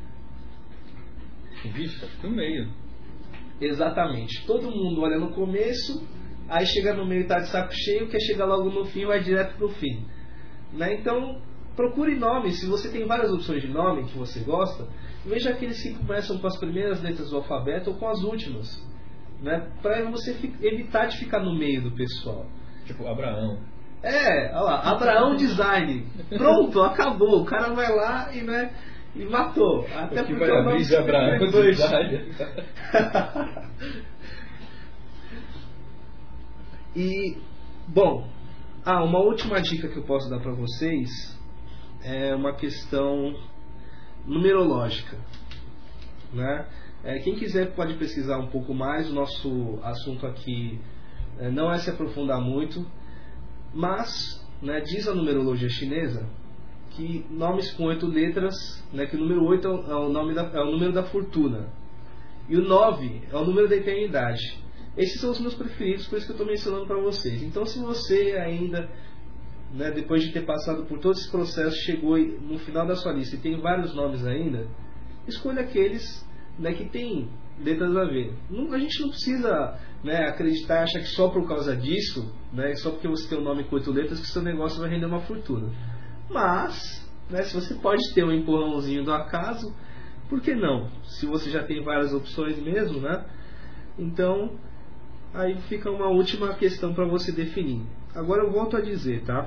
Vixe, acho que no meio. Exatamente. Todo mundo olha no começo, aí chega no meio e está de saco cheio, quer chegar logo no fim e vai direto para o fim, né? Então, procure nomes. Se você tem várias opções de nome que você gosta, veja aqueles que começam com as primeiras letras do alfabeto ou com as últimas, né? Para você evitar de ficar no meio do pessoal. Tipo Abraão. Olha lá, Abraão Design. Pronto, acabou. O cara vai lá e, né, e matou. Até o que porque vai abrir de Abraão Design. E, bom, uma última dica que eu posso dar para vocês é uma questão numerológica, né? Quem quiser pode pesquisar um pouco mais. O nosso assunto aqui não é se aprofundar muito, mas, né, diz a numerologia chinesa que nomes com 8 letras, né, que o número 8 é o número da fortuna e o 9 é o número da eternidade. Esses são os meus preferidos, por isso que eu estou mencionando para vocês. Então, se você ainda, né, depois de ter passado por todo esse processo, chegou no final da sua lista e tem vários nomes ainda, escolha aqueles, né, que tem letras a ver. A gente não precisa, né, acreditar, achar que só por causa disso, né, só porque você tem um nome com 8 letras, que seu negócio vai render uma fortuna. Mas, né, se você pode ter um empurrãozinho do acaso, por que não? Se você já tem várias opções mesmo, né? Então, aí fica uma última questão para você definir. Agora eu volto a dizer, tá?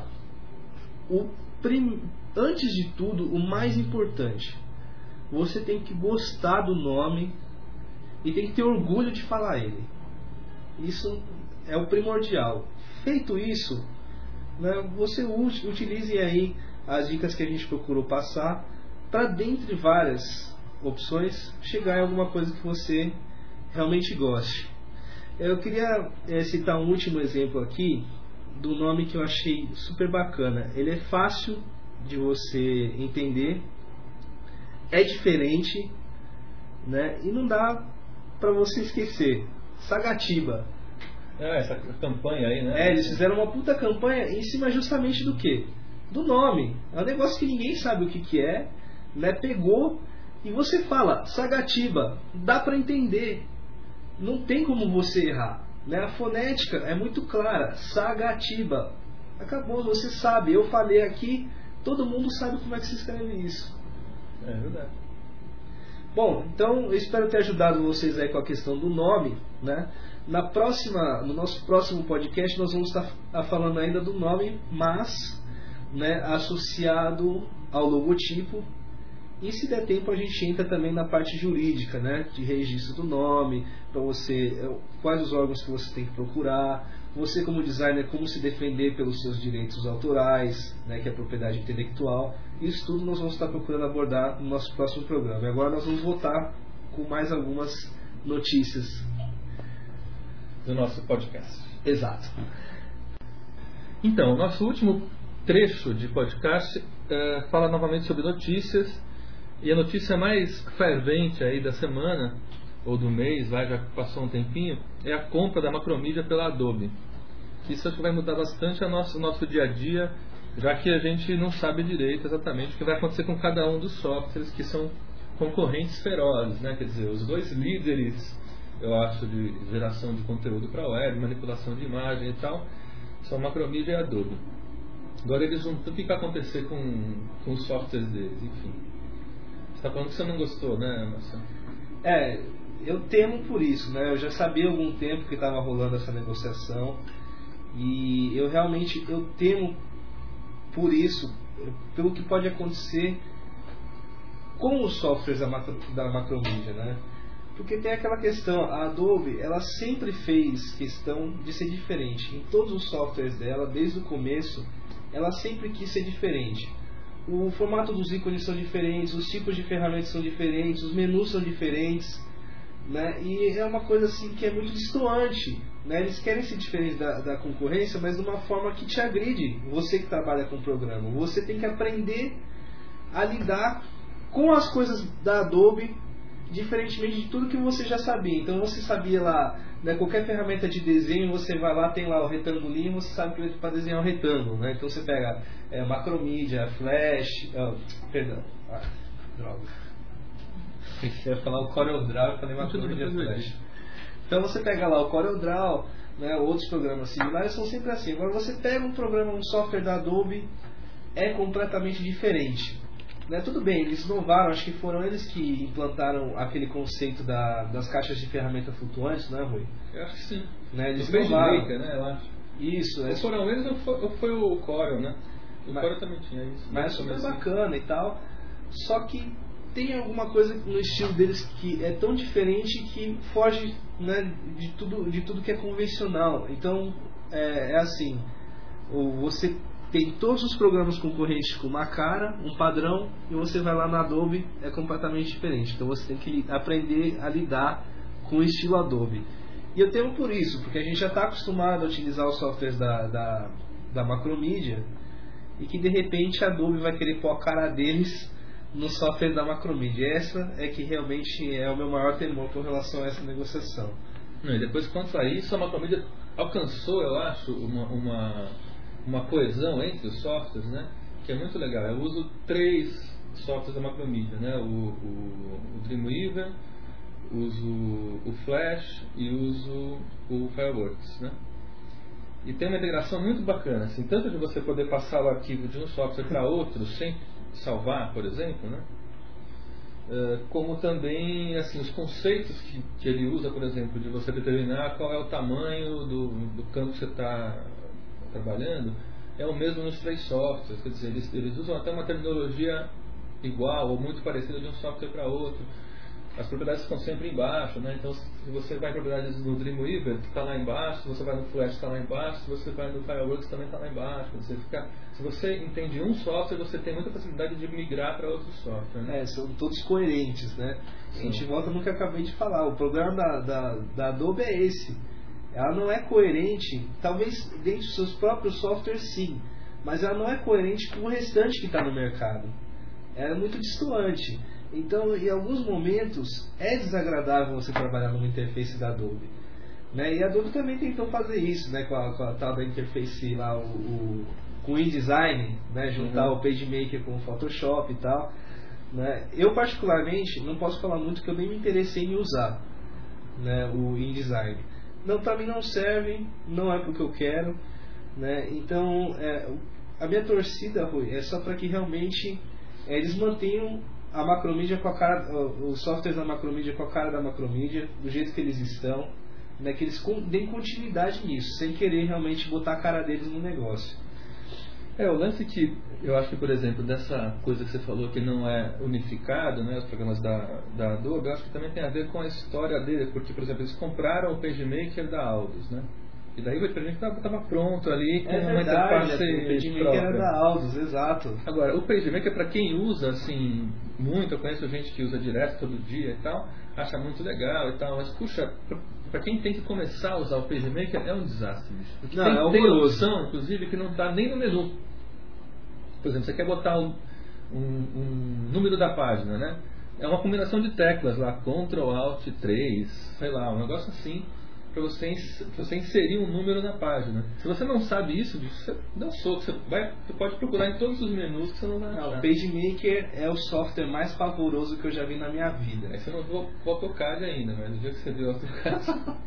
Antes de tudo, o mais importante, você tem que gostar do nome e tem que ter orgulho de falar ele. Isso é o primordial. Feito isso, né, você utilize aí as dicas que a gente procurou passar para, dentre várias opções, chegar em alguma coisa que você realmente goste. Eu queria citar um último exemplo aqui do nome que eu achei super bacana. Ele é fácil de você entender, é diferente, né, e não dá para você esquecer. Sagatiba. Essa campanha aí, né? Eles fizeram uma puta campanha em cima justamente do quê? do nome. É um negócio que ninguém sabe o que é, né? Pegou e você fala Sagatiba, dá para entender, não tem como você errar, né? A fonética é muito clara, Sagatiba, acabou, você sabe. Eu falei aqui, todo mundo sabe como é que se escreve isso. É verdade. Bom, então eu espero ter ajudado vocês aí com a questão do nome, né? No nosso próximo podcast nós vamos estar falando ainda do nome, mas, né, associado ao logotipo. E se der tempo a gente entra também na parte jurídica, né, de registro do nome, para você, quais os órgãos que você tem que procurar, você como designer, como se defender pelos seus direitos autorais, né, que é a propriedade intelectual. Isso tudo nós vamos estar procurando abordar no nosso próximo programa. E agora nós vamos voltar com mais algumas notícias do nosso podcast. Exato. Então, nosso último trecho de podcast fala novamente sobre notícias. E a notícia mais fervente aí da semana, ou do mês, já passou um tempinho, é a compra da Macromedia pela Adobe. Isso acho que vai mudar bastante o nosso dia a dia, já que a gente não sabe direito exatamente o que vai acontecer com cada um dos softwares que são concorrentes ferozes, né? Quer dizer, os dois líderes, eu acho, de geração de conteúdo para web, manipulação de imagem e tal, são Macromedia e Adobe. Agora eles vão ver o que vai acontecer com os softwares deles, enfim. Você está falando que você não gostou, né, Marcelo? Eu temo por isso, né? Eu já sabia há algum tempo que estava rolando essa negociação e eu realmente temo por isso, pelo que pode acontecer com os softwares da Macromedia, né? Porque tem aquela questão, a Adobe, ela sempre fez questão de ser diferente. Em todos os softwares dela, desde o começo, ela sempre quis ser diferente. O formato dos ícones são diferentes, os tipos de ferramentas são diferentes, os menus são diferentes, né? E é uma coisa assim que é muito destoante, né? Eles querem ser diferentes da concorrência, mas de uma forma que te agride, você que trabalha com o programa. Você tem que aprender a lidar com as coisas da Adobe, diferentemente de tudo que você já sabia. Então você sabia lá, né, qualquer ferramenta de desenho, você vai lá, tem lá o retangulinho, você sabe que é para desenhar um retângulo, né? Então você pega Macromedia, Flash, droga, eu ia falar o CorelDRAW, eu falei Macromedia, Flash. Então você pega lá o CorelDRAW, né, outros programas similares são sempre assim. Agora você pega um programa, um software da Adobe, é completamente diferente. Né, tudo bem, eles inovaram, acho que foram eles que implantaram aquele conceito das caixas de ferramenta flutuantes, né, Rui? Eu acho que sim. Né, eles inovaram. Maker, né, eu acho. Isso. Ou foram eles ou foi o Corel, né? O Corel também tinha isso. Mas é super bacana e tal, só que tem alguma coisa no estilo deles que é tão diferente que foge, né, de tudo que é convencional. Então, é assim, você tem todos os programas concorrentes com uma cara, um padrão, e você vai lá na Adobe, é completamente diferente. Então você tem que aprender a lidar com o estilo Adobe. E eu temo por isso, porque a gente já está acostumado a utilizar os softwares da Macromedia, e que de repente a Adobe vai querer pôr a cara deles no software da Macromedia. Essa é que realmente é o meu maior temor com relação a essa negociação. E depois, quanto a isso, a Macromedia alcançou, eu acho, uma coesão entre os softwares, né, que é muito legal. Eu uso 3 softwares da Macromedia, né, o Dreamweaver, uso o Flash e uso o Fireworks, né. E tem uma integração muito bacana, assim, tanto de você poder passar o arquivo de um software para outro sem salvar, por exemplo, né, como também assim, os conceitos que ele usa, por exemplo, de você determinar qual é o tamanho do campo que você está trabalhando, é o mesmo nos 3 softwares. Quer dizer, eles usam até uma terminologia igual ou muito parecida de um software para outro. As propriedades estão sempre embaixo, né? Então, se você vai em propriedades no Dreamweaver, está lá embaixo. Se você vai no Flash, está lá embaixo. Se você vai no Fireworks, também está lá embaixo. Se você entende um software, você tem muita facilidade de migrar para outro software, né? São todos coerentes, né? Sim. A gente volta no que eu acabei de falar. O problema da Adobe é esse. Ela não é coerente, talvez dentro dos seus próprios softwares sim, mas ela não é coerente com o restante que está no mercado. Ela é muito distoante. Então, em alguns momentos, é desagradável você trabalhar numa interface da Adobe. Né? E a Adobe também tentou fazer isso, né? com a tal da interface lá, o InDesign, né, juntar o PageMaker com o Photoshop e tal, né. Eu particularmente não posso falar muito que eu nem me interessei em usar, né, o InDesign. Não, para mim não serve, não é porque eu quero, né. Então a minha torcida, Rui, é só para que realmente eles mantenham a Macromedia com a cara, os softwares da Macromedia com a cara da Macromedia, do jeito que eles estão, né, que eles deem continuidade nisso, sem querer realmente botar a cara deles no negócio. O lance que eu acho que, por exemplo, dessa coisa que você falou que não é unificado, né, os programas da Adobe, eu acho que também tem a ver com a história dele, porque, por exemplo, eles compraram o PageMaker da Aldus, né? E daí o PageMaker estava pronto ali com uma interface o PageMaker própria. era da Aldus, exato. Agora, o PageMaker, para quem usa assim muito, eu conheço gente que usa direto todo dia e tal, acha muito legal e tal, mas puxa, para quem tem que começar a usar o PageMaker é um desastre. Porque tem opção, inclusive, que não está nem no menu. Por exemplo, você quer botar um número da página, né? É uma combinação de teclas lá, Ctrl, Alt, 3, sei lá, um negócio assim, para você inserir um número na página. Se você não sabe isso, você dá um soco. Você pode procurar em todos os menus que você não vai achar. O PageMaker é o software mais pavoroso que eu já vi na minha vida. Aí você não viu o AutoCAD ainda, mas no dia que você viu o AutoCAD,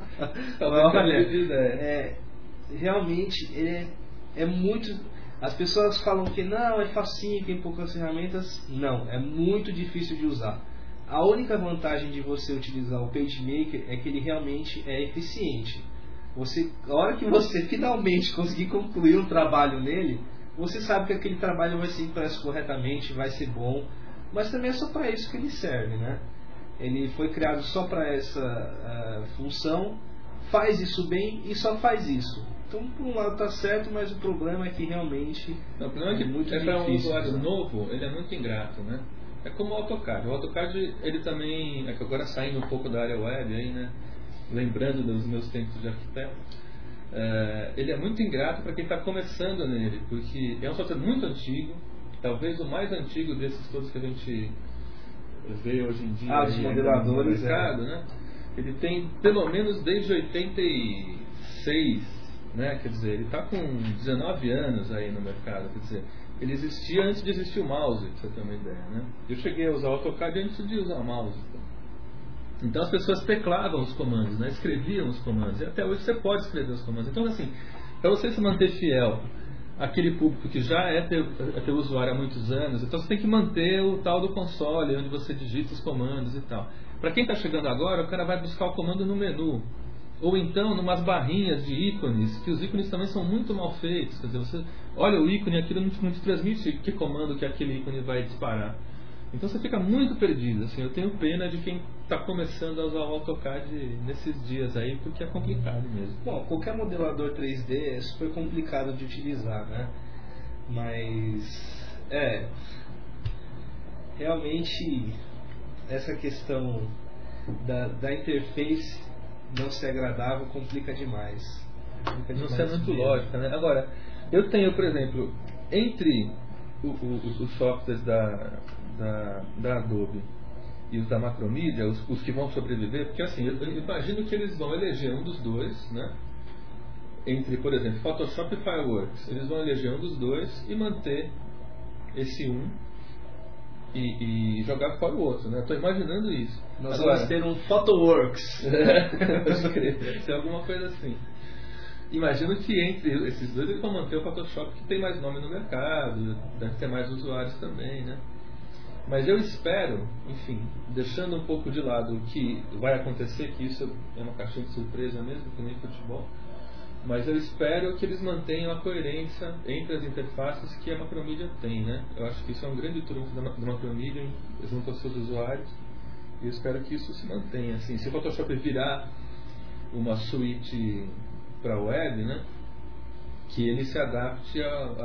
realmente é muito... As pessoas falam que não, é facinho, tem poucas ferramentas. Não, é muito difícil de usar. A única vantagem de você utilizar o PageMaker é que ele realmente é eficiente. A hora que você finalmente conseguir concluir um trabalho nele, você sabe que aquele trabalho vai ser impresso corretamente, vai ser bom, mas também é só para isso que ele serve, né? Ele foi criado só para essa função, faz isso bem e só faz isso. Então, por um lado está certo, mas o problema é que realmente o problema é que muito para um difícil, usuário novo, ele é muito ingrato, né? É como o AutoCAD. O AutoCAD, ele também, é que agora saindo um pouco da área web, aí, né? Lembrando dos meus tempos de arquiteto, ele é muito ingrato para quem está começando nele, porque é um software muito antigo, talvez o mais antigo desses todos que a gente vê hoje em dia os modeladores no mercado, né? Ele tem pelo menos desde 86, né? Quer dizer, ele está com 19 anos aí no mercado, quer dizer, ele existia antes de existir o mouse, pra você ter uma ideia, né? Eu cheguei a usar o AutoCAD antes de usar o mouse. Então as pessoas teclavam os comandos, né? Escreviam os comandos. E até hoje você pode escrever os comandos. Então, assim, para você se manter fiel àquele público que já é teu usuário há muitos anos, então você tem que manter o tal do console, onde você digita os comandos e tal. Para quem está chegando agora, o cara vai buscar o comando no menu. Ou então, numas barrinhas de ícones, que os ícones também são muito mal feitos. Quer dizer, você olha o ícone, aquilo não te transmite que comando que aquele ícone vai disparar. Então você fica muito perdido. Assim, eu tenho pena de quem está começando a usar o AutoCAD nesses dias aí, porque é complicado mesmo. Bom, qualquer modelador 3D é super complicado de utilizar, né? Mas, realmente, essa questão da interface não ser agradável complica demais. Não ser muito lógica, né? Agora, eu tenho, por exemplo, entre os softwares da Adobe e os da Macromedia, os que vão sobreviver, porque assim, eu imagino que eles vão eleger um dos dois, né? Entre, por exemplo, Photoshop e Fireworks, eles vão eleger um dos dois e manter esse um e jogar fora o outro, né? Estou imaginando isso. Nós vamos ter um PhotoWorks. Pode crer, deve ser alguma coisa assim. Imagino que entre esses dois eles vão manter o Photoshop, que tem mais nome no mercado, deve ter mais usuários também, né? Mas eu espero, enfim, deixando um pouco de lado o que vai acontecer, que isso é uma caixinha de surpresa mesmo, que nem futebol, mas eu espero que eles mantenham a coerência entre as interfaces que a Macromedia tem, né? Eu acho que isso é um grande trunfo da Macromedia junto aos seus usuários, e eu espero que isso se mantenha. Assim, se o Photoshop virar uma suíte para a web, né, que ele se adapte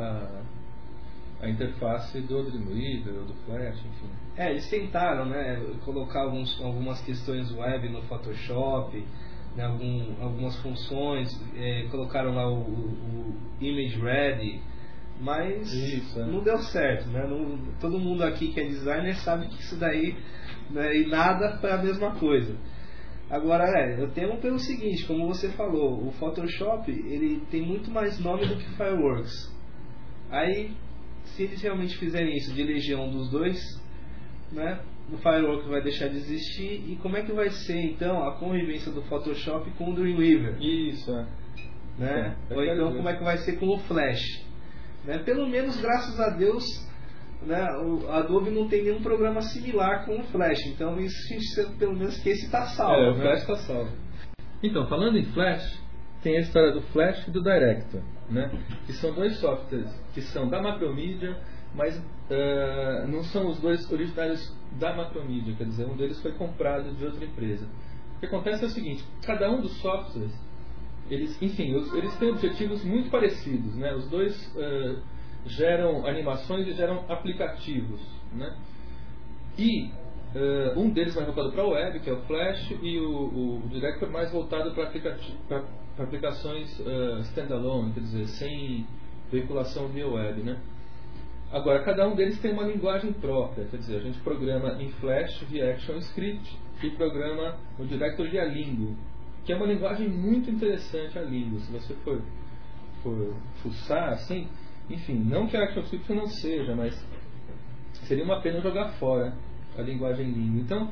a interface do Dreamweaver ou do Flash, enfim. Eles tentaram, né, colocar algumas questões web no Photoshop, né, algumas funções, colocaram lá o Image Ready, mas não deu certo, né? Todo mundo aqui que é designer sabe que isso daí, né, e nada foi a mesma coisa. Agora, eu temo pelo seguinte, como você falou, o Photoshop ele tem muito mais nome do que Fireworks. Aí, se eles realmente fizerem isso de legião dos dois, né, o Fireworks vai deixar de existir. E como é que vai ser então a convivência do Photoshop com o Dreamweaver? Isso, né? Ou então como é que vai ser com o Flash? Né? Pelo menos, graças a Deus, né, o Adobe não tem nenhum programa similar com o Flash. Então isso a gente pelo menos que esse está salvo. O Flash está salvo. Então, falando em Flash, tem a história do Flash e do Director, né? Que são dois softwares que são da Macromedia, mas não são os dois originários da Macromedia, quer dizer, um deles foi comprado de outra empresa. O que acontece é o seguinte: cada um dos softwares, eles têm objetivos muito parecidos, né? Os dois geram animações e geram aplicativos, né? E um deles mais voltado para a web, que é o Flash, e o Director mais voltado para aplicações standalone, quer dizer, sem veiculação via web, né? Agora, cada um deles tem uma linguagem própria, quer dizer, a gente programa em Flash via ActionScript e programa no Director via Lingo, que é uma linguagem muito interessante, a Lingo. Se você for fuçar, assim, enfim, não que a ActionScript não seja, mas seria uma pena jogar fora a linguagem Lingo. Então,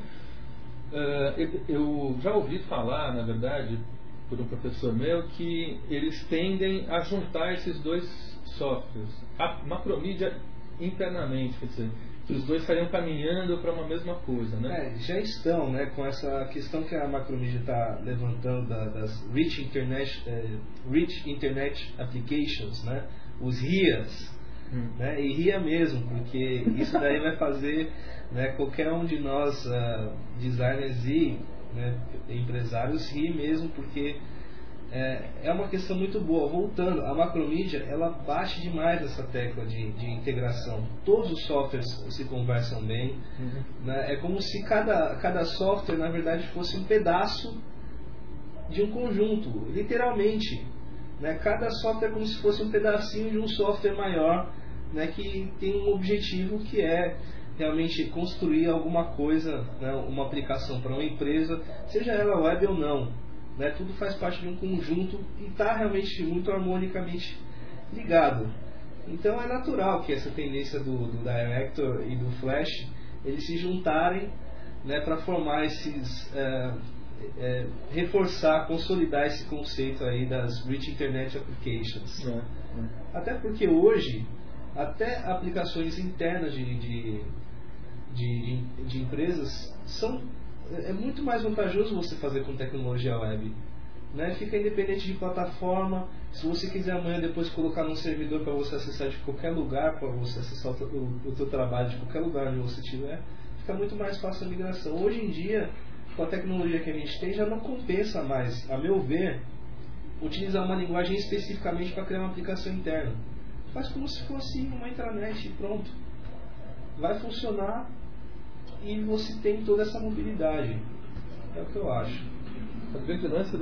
eu já ouvi falar, na verdade, por um professor meu, que eles tendem a juntar esses dois softwares, a Macromedia internamente, quer dizer, que os dois estariam caminhando para uma mesma coisa, né? Já estão, né, com essa questão que a Macromedia está levantando das Rich Internet Applications, né, os RIAs, né, e RIA mesmo, porque isso daí vai fazer, né, qualquer um de nós designers e, né, empresários rir mesmo, porque é uma questão muito boa. Voltando, a Macromedia, ela bate demais essa tecla de integração. Todos os softwares se conversam bem, né? É como se cada software, na verdade, fosse um pedaço de um conjunto, literalmente, né? Cada software é como se fosse um pedacinho de um software maior, né, que tem um objetivo que é realmente construir alguma coisa, né, uma aplicação para uma empresa, seja ela web ou não, né, tudo faz parte de um conjunto e está realmente muito harmonicamente ligado. Então é natural que essa tendência do Director e do Flash eles se juntarem, né, para formar reforçar, consolidar esse conceito aí das Rich Internet Applications. Até porque hoje até aplicações internas de empresas é muito mais vantajoso você fazer com tecnologia web, né? Fica independente de plataforma. Se você quiser amanhã depois colocar num servidor para você acessar de qualquer lugar, para você acessar o teu trabalho de qualquer lugar onde você estiver, fica muito mais fácil a migração. Hoje em dia, com a tecnologia que a gente tem, já não compensa mais, a meu ver, utilizar uma linguagem especificamente para criar uma aplicação interna. Faz como se fosse uma intranet e pronto. Vai funcionar e você tem toda essa mobilidade. É o que eu acho. A grande lance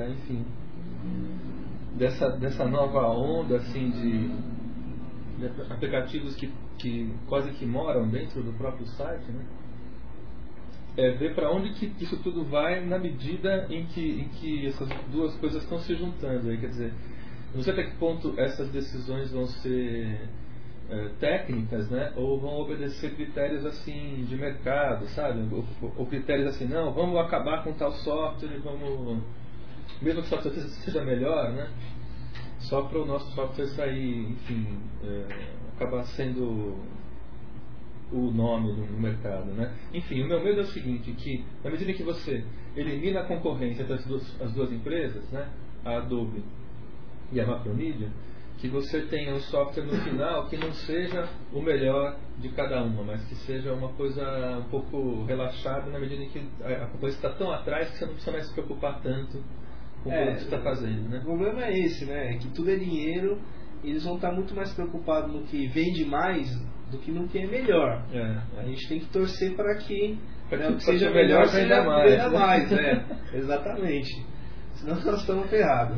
dessa nova onda assim, de aplicativos que quase que moram dentro do próprio site, né? É ver para onde que isso tudo vai na medida em que essas duas coisas estão se juntando. Aí, quer dizer, não sei até que ponto essas decisões vão ser técnicas, né, ou vão obedecer critérios assim de mercado, sabe? Ou critérios assim, não, vamos acabar com tal software, vamos, mesmo que o software seja melhor, né, só para o nosso software sair, enfim, acabar sendo o nome no mercado, né? Enfim, o meu medo é o seguinte, que na medida que você elimina a concorrência entre as duas empresas, né, a Adobe e a Macromedia, que você tenha um software no final que não seja o melhor de cada uma, mas que seja uma coisa um pouco relaxada na medida em que a concorrência está tão atrás que você não precisa mais se preocupar tanto com o que você está fazendo, né? O problema é esse, né? É que tudo é dinheiro e eles vão estar muito mais preocupados no que vende mais do que no que é melhor. A gente tem que torcer para que o que seja melhor seja mais. Exatamente. Senão nós estamos ferrados.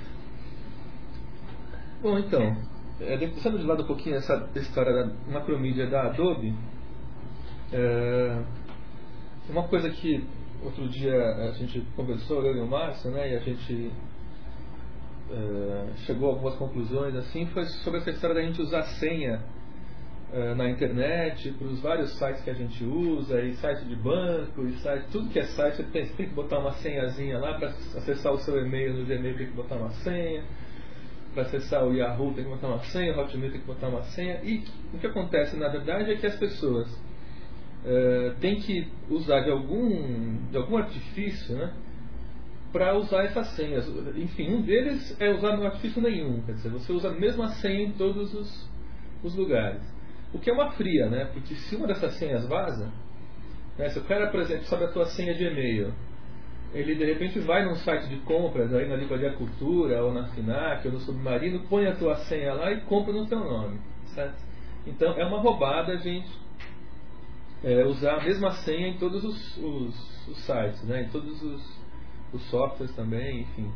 Bom, então, deixando de lado um pouquinho essa história da Macromedia da Adobe, uma coisa que outro dia a gente conversou, eu e o Márcio, né, e a gente chegou a algumas conclusões assim, foi sobre essa história da gente usar senha na internet, para os vários sites que a gente usa, e site de banco, e site, tudo que é site, você tem que botar uma senhazinha lá, para acessar o seu e-mail no Gmail tem que botar uma senha, para acessar o Yahoo tem que botar uma senha, o Hotmail tem que botar uma senha, e o que acontece na verdade é que as pessoas têm que usar de algum artifício, né, para usar essas senhas. Enfim, um deles é usar no artifício nenhum, quer dizer, você usa a mesma senha em todos os lugares. O que é uma fria, né? Porque se uma dessas senhas vaza, né, se o cara, por exemplo, sabe a tua senha de e-mail, ele de repente vai num site de compras, aí na Livraria Cultura, ou na FINAC, ou no Submarino, põe a tua senha lá e compra no teu nome, certo? Então é uma roubada a gente usar a mesma senha em todos os sites, né? Em todos os softwares também, enfim.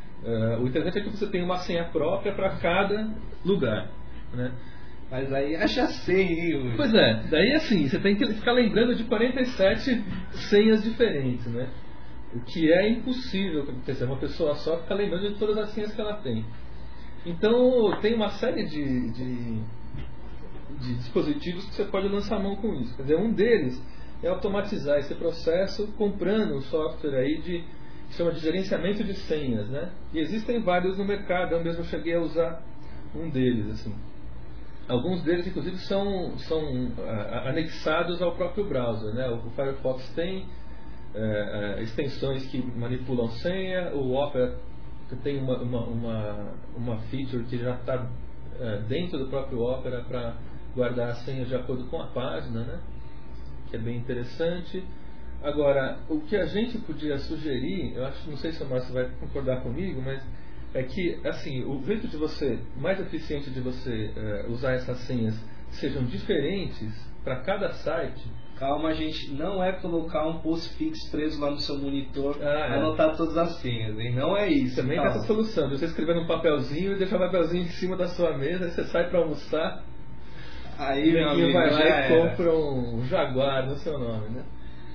O interessante é que você tem uma senha própria para cada lugar, né? Mas aí acha senha, hein? Pois é, daí assim, você tem que ficar lembrando de 47 senhas diferentes, né? O que é impossível acontecer. Uma pessoa só fica lembrando de todas as senhas que ela tem. Então, tem uma série de dispositivos que você pode lançar a mão com isso. Quer dizer, um deles é automatizar esse processo comprando um software aí que chama de gerenciamento de senhas, né? E existem vários no mercado, eu mesmo cheguei a usar um deles, assim. Alguns deles, inclusive, são anexados ao próprio browser, né? O Firefox tem extensões que manipulam senha, o Opera tem uma feature que já está dentro do próprio Opera para guardar as senhas de acordo com a página, né? Que é bem interessante. Agora, o que a gente podia sugerir, eu acho, não sei se o Márcio vai concordar comigo, mas é que, assim, o jeito de você, mais eficiente de você usar essas senhas sejam diferentes para cada site. Calma, gente, não é colocar um postfix preso lá no seu monitor anotar todas as senhas, hein? Não é isso. Também tem essa solução, você escrever num papelzinho e deixar o papelzinho em cima da sua mesa, aí você sai para almoçar, aí meu amigo vai lá e compra um Jaguar no seu nome, né?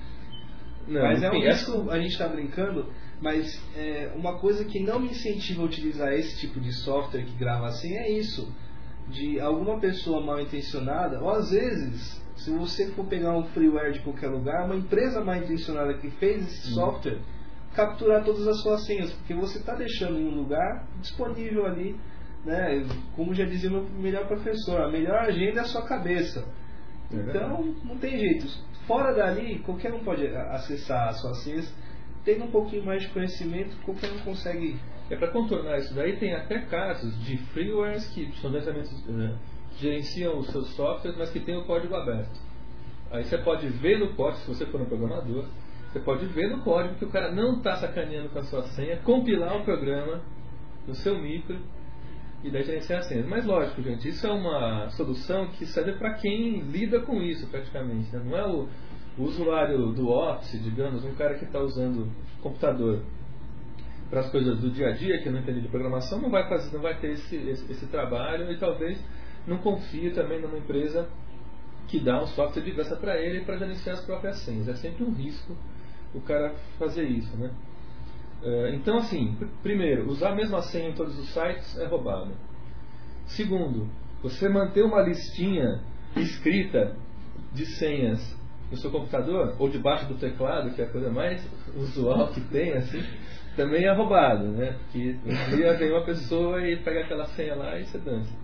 Não, mas enfim, é um risco, a gente está brincando, mas uma coisa que não me incentiva a utilizar esse tipo de software que grava assim é isso, de alguma pessoa mal intencionada, ou às vezes, se você for pegar um freeware de qualquer lugar, uma empresa mal intencionada que fez esse software, capturar todas as suas senhas, porque você está deixando em um lugar disponível ali, né? Como já dizia meu melhor professor, a melhor agenda é a sua cabeça. Então, não tem jeito. Fora dali, qualquer um pode acessar as suas senhas. Tendo um pouquinho mais de conhecimento, qualquer um consegue. Para contornar isso daí, tem até casos de freewares que são diretamente gerenciam os seus softwares, mas que tem o código aberto. Aí você pode ver no código, se você for um programador, você pode ver no código que o cara não está sacaneando com a sua senha, compilar o programa no seu micro e daí gerenciar as senhas. Mas lógico, gente, isso é uma solução que serve para quem lida com isso praticamente, né? Não é o usuário do Office, digamos, um cara que está usando computador para as coisas do dia a dia, que não entende de programação, não vai ter esse trabalho e talvez não confie também numa empresa que dá um software de graça para ele para gerenciar as próprias senhas. É sempre um risco o cara fazer isso, né? Então, assim, primeiro, usar a mesma senha em todos os sites é roubado. Segundo, você manter uma listinha escrita de senhas no seu computador ou debaixo do teclado, que é a coisa mais usual que tem, assim, também é roubado, né? Porque um dia vem uma pessoa e pega aquela senha lá e você dança.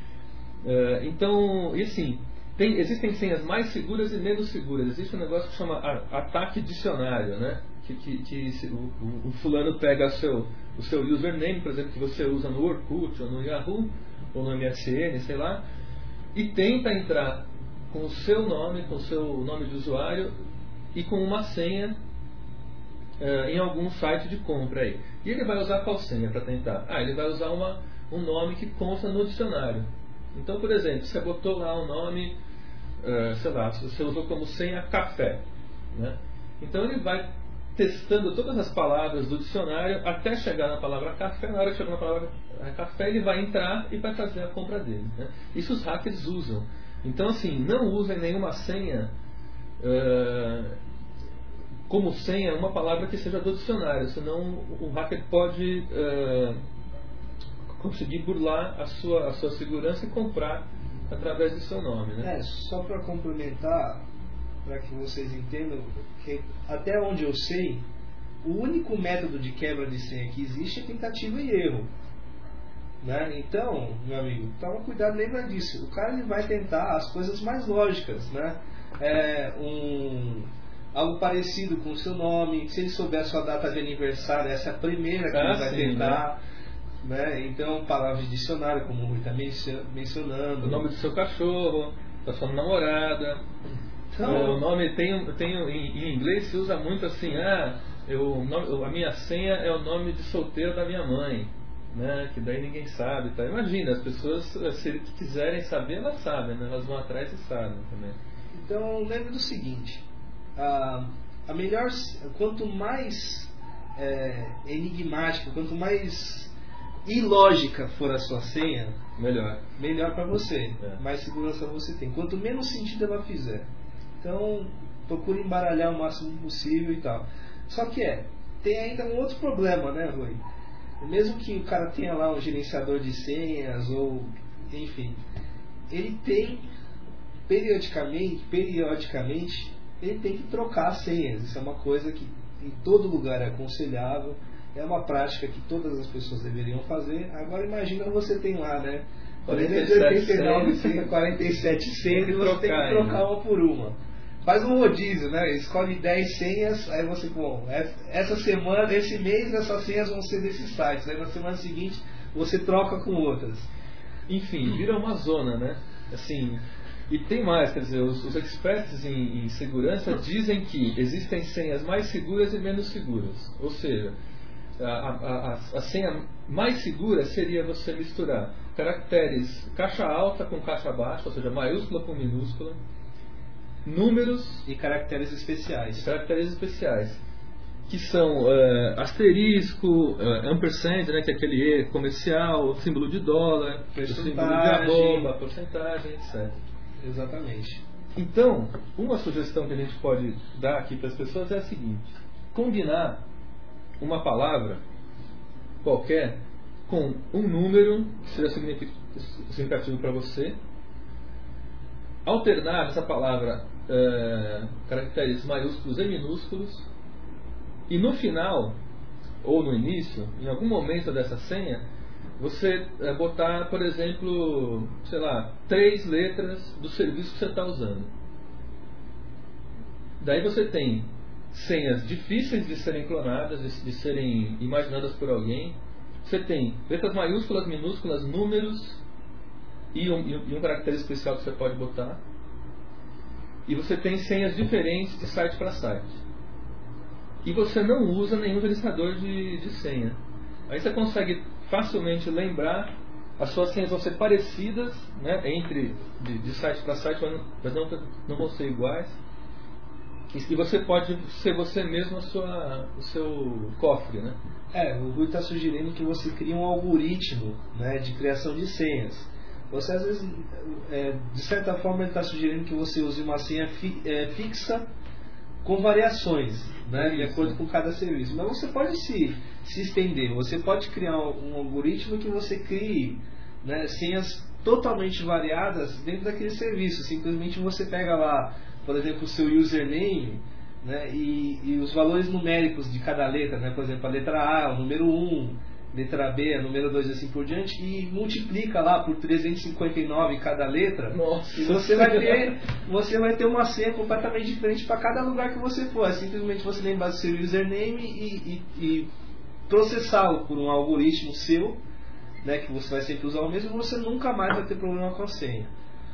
Então, e assim, existem senhas mais seguras e menos seguras. Existe um negócio que chama ataque dicionário, né? Que o fulano pega o seu username, por exemplo, que você usa no Orkut ou no Yahoo ou no MSN, sei lá, e tenta entrar com o seu nome de usuário e com uma senha em algum site de compra aí. E ele vai usar qual senha para tentar? Ele vai usar um nome que consta no dicionário. Então, por exemplo, você botou lá um nome, sei lá, você usou como senha café, né? Então ele vai testando todas as palavras do dicionário até chegar na palavra café. Na hora que chegar na palavra café, ele vai entrar e vai fazer a compra dele, né? Isso os hackers usam. Então, assim, não usem nenhuma senha como senha uma palavra que seja do dicionário, senão o hacker pode conseguir burlar a sua segurança e comprar através do seu nome, né? Só para complementar, para que vocês entendam, que até onde eu sei, o único método de quebra de senha que existe é tentativa e erro, né? Então, meu amigo, toma cuidado, lembra disso. O cara ele vai tentar as coisas mais lógicas, né? Algo parecido com o seu nome. Se ele souber a sua data de aniversário, essa é a primeira que ele vai tentar, né? Então, palavras de dicionário, como o Rui está mencionando. O nome do seu cachorro, da sua namorada. Então, o nome em inglês se usa muito assim, a minha senha é o nome de solteiro da minha mãe, né? Que daí ninguém sabe, tá? Imagina, as pessoas, se quiserem saber, elas sabem, né? Elas vão atrás e sabem também. Então, lembre do seguinte, a melhor, quanto mais enigmática, quanto mais ilógica for a sua senha, melhor para você, mais segurança você tem, quanto menos sentido ela fizer. Então, procure embaralhar o máximo possível e tal. Só que tem ainda um outro problema, né, Rui? Mesmo que o cara tenha lá um gerenciador de senhas, ou enfim, ele tem periodicamente ele tem que trocar as senhas. Isso é uma coisa que em todo lugar é aconselhável, é uma prática que todas as pessoas deveriam fazer. Agora imagina, você tem lá, né, 47 senhas e você tem que trocar uma por uma. Faz um rodízio, né? Escolhe 10 senhas, aí você, essa semana, esse mês, essas senhas vão ser desses sites. Aí na semana seguinte você troca com outras. Enfim, vira uma zona, né? Assim, e tem mais, quer dizer, os experts em segurança dizem que existem senhas mais seguras e menos seguras. Ou seja, a senha mais segura seria você misturar caracteres caixa alta com caixa baixa, ou seja, maiúscula com minúscula, números e caracteres especiais. Que são asterisco, ampersand, né, que é aquele E comercial, símbolo de dólar, símbolo de arroba, porcentagem, etc. Exatamente. Então, uma sugestão que a gente pode dar aqui para as pessoas é a seguinte: combinar uma palavra qualquer com um número que seja significativo para você, alternar essa palavra caracteres maiúsculos e minúsculos, e no final ou no início, em algum momento dessa senha, você botar, por exemplo, 3 letras do serviço que você está usando. Daí você tem senhas difíceis de serem clonadas, de serem imaginadas por alguém. Você tem letras maiúsculas, minúsculas, números e um caractere especial que você pode botar. E você tem senhas diferentes de site para site. E você não usa nenhum gerenciador de senha. Aí você consegue facilmente lembrar. As suas senhas vão ser parecidas, né, de site para site, mas não vão ser iguais. E você pode ser você mesmo o seu cofre, né? O Rui está sugerindo que você crie um algoritmo, né, de criação de senhas. Você, às vezes, de certa forma, ele está sugerindo que você use uma senha fixa com variações, né, de acordo com cada serviço. Mas você pode se estender, você pode criar um algoritmo que você crie, né, senhas totalmente variadas dentro daquele serviço. Simplesmente você pega lá, por exemplo, o seu username, né, e os valores numéricos de cada letra, né, por exemplo, a letra A é o número 1, letra B é o número 2 e assim por diante, e multiplica lá por 359 cada letra. Nossa. E você vai ter uma senha completamente diferente para cada lugar que você for. É simplesmente você lembrar do seu username e processá-lo por um algoritmo seu, né, que você vai sempre usar o mesmo, e você nunca mais vai ter problema com a senha.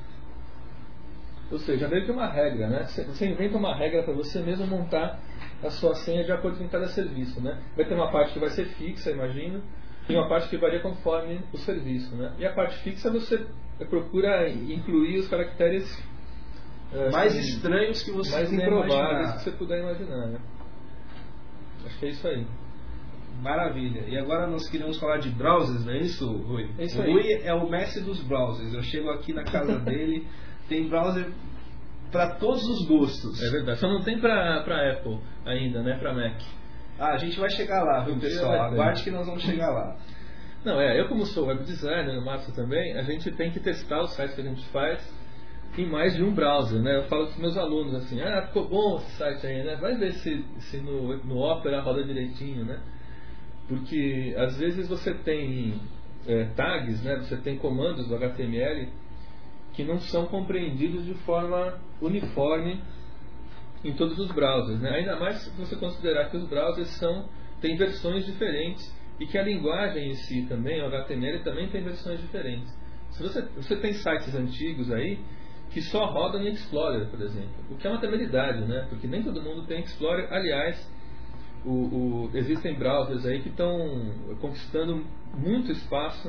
Ou seja, meio que uma regra, né? Você inventa uma regra para você mesmo montar a sua senha de acordo com cada serviço, né? Vai ter uma parte que vai ser fixa, imagina, e uma parte que varia conforme o serviço, né? E a parte fixa você procura incluir os caracteres mais estranhos que você mais improváveis que você puder imaginar, né? Acho que é isso aí. Maravilha. E agora nós queremos falar de browsers, não é isso, Rui? É isso o aí. Rui é o mestre dos browsers. Eu chego aqui na casa dele, tem browser para todos os gostos. É verdade. Só não tem para Apple ainda, né? Para Mac. A gente vai chegar lá, viu, pessoal? Aguarde que nós vamos chegar lá. Não, eu como sou web designer, o Márcio também, a gente tem que testar os sites que a gente faz em mais de um browser, né? Eu falo com os meus alunos assim, ficou bom esse site aí, né? Vai ver se no Opera roda direitinho, né? Porque às vezes você tem tags, né? Você tem comandos do HTML que não são compreendidos de forma uniforme em todos os browsers, né? Ainda mais se você considerar que os browsers têm versões diferentes e que a linguagem em si também, o HTML, também tem versões diferentes. Se você tem sites antigos aí que só rodam em Explorer, por exemplo, o que é uma temeridade, né? Porque nem todo mundo tem Explorer. Aliás, existem browsers aí que estão conquistando muito espaço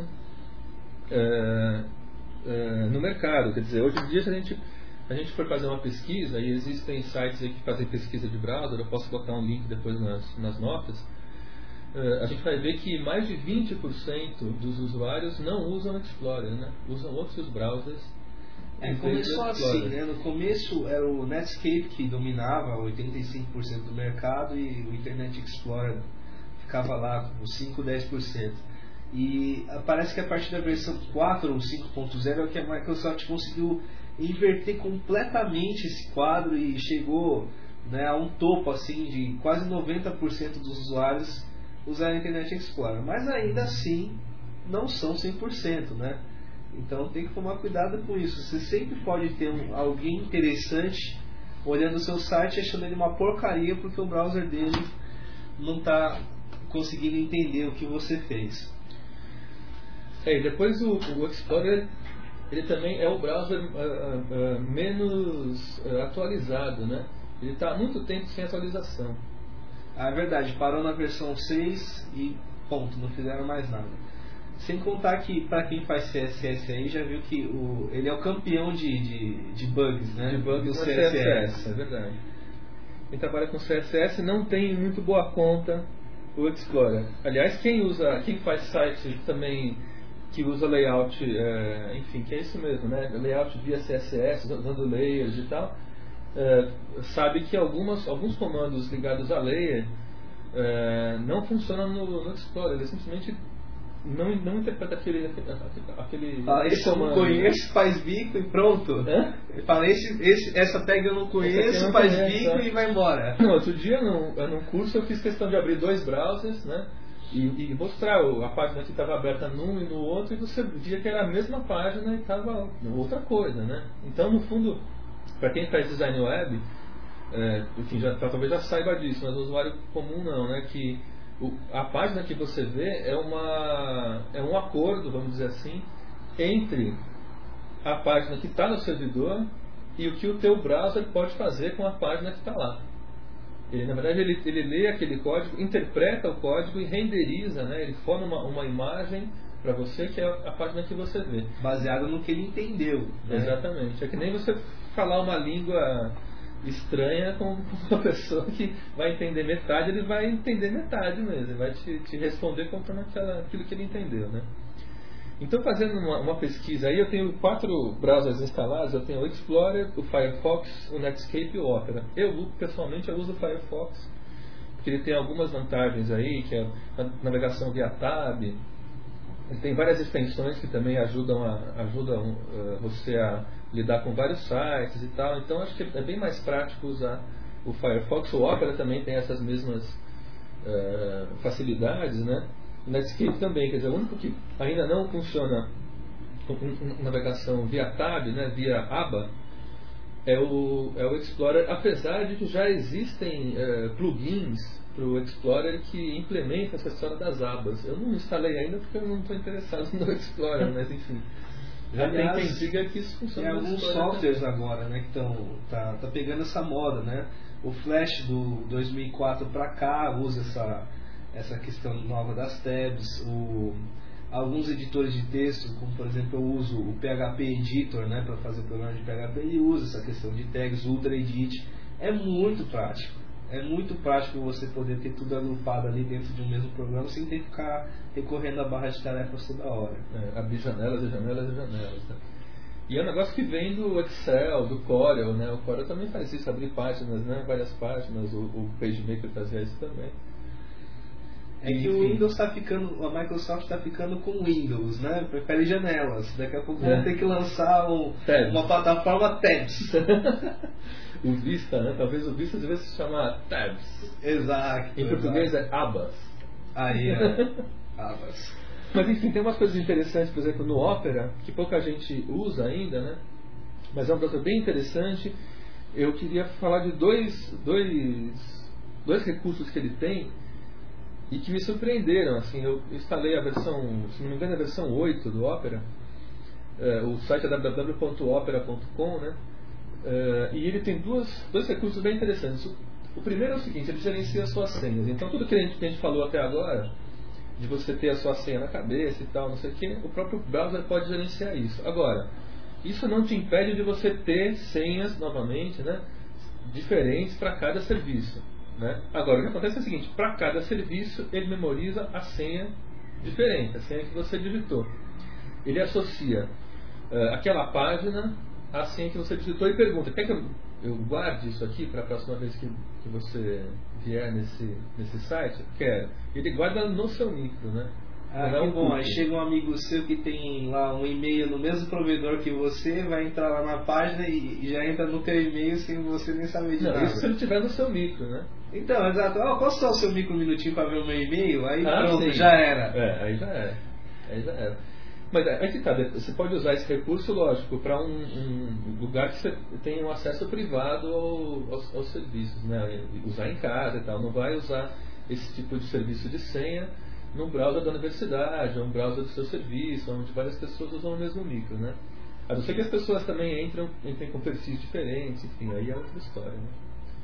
no mercado. Quer dizer, hoje em dia, se a gente for fazer uma pesquisa, e existem sites aí que fazem pesquisa de browser, eu posso botar um link depois nas notas, a gente vai ver que mais de 20% dos usuários não usam Explorer, né? Usam outros browsers. Começou assim, né? No começo era o Netscape que dominava 85% do mercado e o Internet Explorer ficava lá com 5, 10%. E parece que a partir da versão 4 ou 5.0 é que a Microsoft conseguiu inverter completamente esse quadro e chegou, né, a um topo assim de quase 90% dos usuários usarem Internet Explorer. Mas ainda assim não são 100%, né? Então tem que tomar cuidado com isso. Você sempre pode ter alguém interessante olhando o seu site achando ele uma porcaria porque o browser dele não está conseguindo entender o que você fez. E depois o Explorer, ele também é o browser menos atualizado, né? Ele está há muito tempo sem atualização. É verdade, parou na versão 6 e ponto, não fizeram mais nada. Sem contar que, para quem faz CSS aí, já viu que ele é o campeão de bugs, né? De bugs do CSS, é verdade. Quem trabalha com CSS não tem muito boa conta o Explorer. Aliás, quem faz site também que usa layout, enfim, que é isso mesmo, né? Layout via CSS, usando layers e tal, sabe que alguns comandos ligados a layer não funcionam no Explorer. Ele simplesmente não interpreta aquele esse eu não conheço, faz bico e pronto. Ele fala, essa tag eu não conheço, faz bico e vai embora. Não, outro dia num curso eu fiz questão de abrir 2 browsers, né, e mostrar a página que estava aberta num e no outro, e você via que era a mesma página e estava outra coisa, né? Então, no fundo, para quem faz design web, enfim, talvez já saiba disso, mas o usuário comum não, né, que a página que você vê é um acordo, vamos dizer assim, entre a página que está no servidor e o que o teu browser pode fazer com a página que está lá. Na verdade, ele lê aquele código, interpreta o código e renderiza, né? Ele forma uma imagem para você que é a página que você vê. Baseado no que ele entendeu. Né? Exatamente. É que nem você falar uma língua estranha com uma pessoa que vai entender metade, ele vai entender metade mesmo, ele vai te responder contando aquilo que ele entendeu, né? Então, fazendo uma pesquisa aí, eu tenho 4 browsers instalados. Eu tenho o Explorer, o Firefox, o Netscape e o Opera. Pessoalmente, eu uso o Firefox porque ele tem algumas vantagens aí, que é a navegação via tab. Ele tem várias extensões que também ajudam você a lidar com vários sites e tal. Então, acho que é bem mais prático usar o Firefox. O Opera também tem essas mesmas facilidades, né? O Netscape também, quer dizer, o único que ainda não funciona com navegação via tab, né, via aba, é o Explorer, apesar de que já existem plugins para o Explorer que implementam essa história das abas. Eu não instalei ainda porque eu não estou interessado no Explorer, mas enfim. Já tem quem diga que isso funciona. Tem alguns softwares agora, né, que tá pegando essa moda, né? O Flash do 2004 para cá usa essa questão nova das tabs. Alguns editores de texto, como por exemplo eu uso o PHP Editor, né, para fazer programa de PHP, ele usa essa questão de tags, Ultra Edit. É muito prático. É muito prático você poder ter tudo agrupado ali dentro de um mesmo programa sem ter que ficar recorrendo à barra de tarefas toda hora. Abrir janelas e janelas e janelas. Né? E é um negócio que vem do Excel, do Corel, né? O Corel também faz isso, abrir páginas, né? Várias páginas. O PageMaker fazia isso também. É que o Windows está ficando, a Microsoft está ficando com Windows, né? Prefere janelas. Daqui a pouco vão ter que lançar uma plataforma Tabs. O Vista, né? Talvez o Vista devesse se chamar Tabs. Exato. Em português é Abas. Aí, Abas. Mas enfim, tem umas coisas interessantes, por exemplo, no Opera, que pouca gente usa ainda, né? Mas é um browser bem interessante. Eu queria falar de dois recursos que ele tem e que me surpreenderam. Assim, eu instalei a versão, se não me engano, a versão 8 do Opera. O site é www.opera.com, né? E ele tem dois recursos bem interessantes. O primeiro é o seguinte, ele gerencia as suas senhas. Então tudo que a gente falou até agora, de você ter a sua senha na cabeça e tal, não sei o que, o próprio browser pode gerenciar isso. Agora, isso não te impede de você ter senhas, novamente, né, diferentes para cada serviço. Né? Agora, o que acontece é o seguinte, para cada serviço ele memoriza a senha diferente, a senha que você digitou. Ele associa aquela página à senha que você digitou e pergunta, quer que eu guarde isso aqui para a próxima vez que você vier nesse site? Quero. Ele guarda no seu micro, né? Que bom, aí chega um amigo seu que tem lá um e-mail no mesmo provedor que você, vai entrar lá na página e já entra no teu e-mail sem você nem saber de nada. Isso se ele tiver no seu micro, né? Então, exato. Posso usar o seu micro um minutinho para ver o meu e-mail? Aí pronto, sim. Já era. Aí já era. Mas aí que tá, você pode usar esse recurso, lógico, para um lugar que você tem um acesso privado aos serviços, né? Usar em casa e tal. Não vai usar esse tipo de serviço de senha no browser da universidade, ou um browser do seu serviço, onde várias pessoas usam o mesmo micro, né? A não ser que as pessoas também entrem com perfis diferentes, enfim, aí é outra história, né?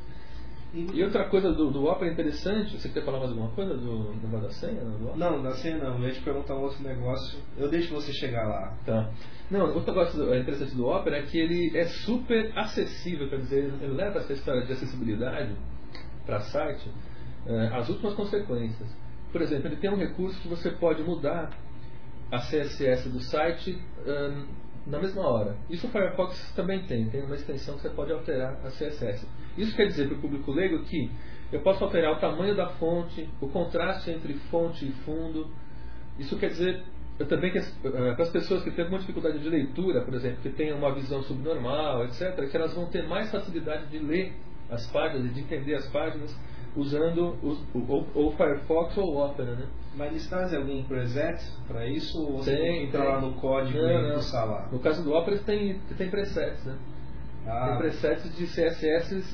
E outra coisa do Opera interessante, você quer falar mais alguma coisa do da senha? Não, da senha não, eu ia te perguntar um outro negócio, eu deixo você chegar lá. Tá. Não, outro negócio interessante do Opera é que ele é super acessível, quer dizer, ele leva essa história de acessibilidade para site às últimas consequências. Por exemplo, ele tem um recurso que você pode mudar a CSS do site na mesma hora. Isso o Firefox também tem uma extensão que você pode alterar a CSS. Isso quer dizer para o público leigo que eu posso alterar o tamanho da fonte, o contraste entre fonte e fundo. Isso quer dizer também que para as pessoas que têm alguma dificuldade de leitura, por exemplo, que têm uma visão subnormal, etc., que elas vão ter mais facilidade de ler as páginas, de entender as páginas, usando ou Firefox ou Opera, né? Mas eles trazem algum preset para isso? Ou você tem que entrar lá no código e pulsar lá? No caso do Opera tem presets, né? Tem presets de CSS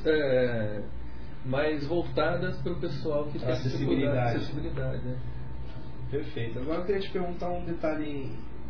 mais voltadas para o pessoal que tem acessibilidade, né? Perfeito. Agora eu queria te perguntar um detalhe,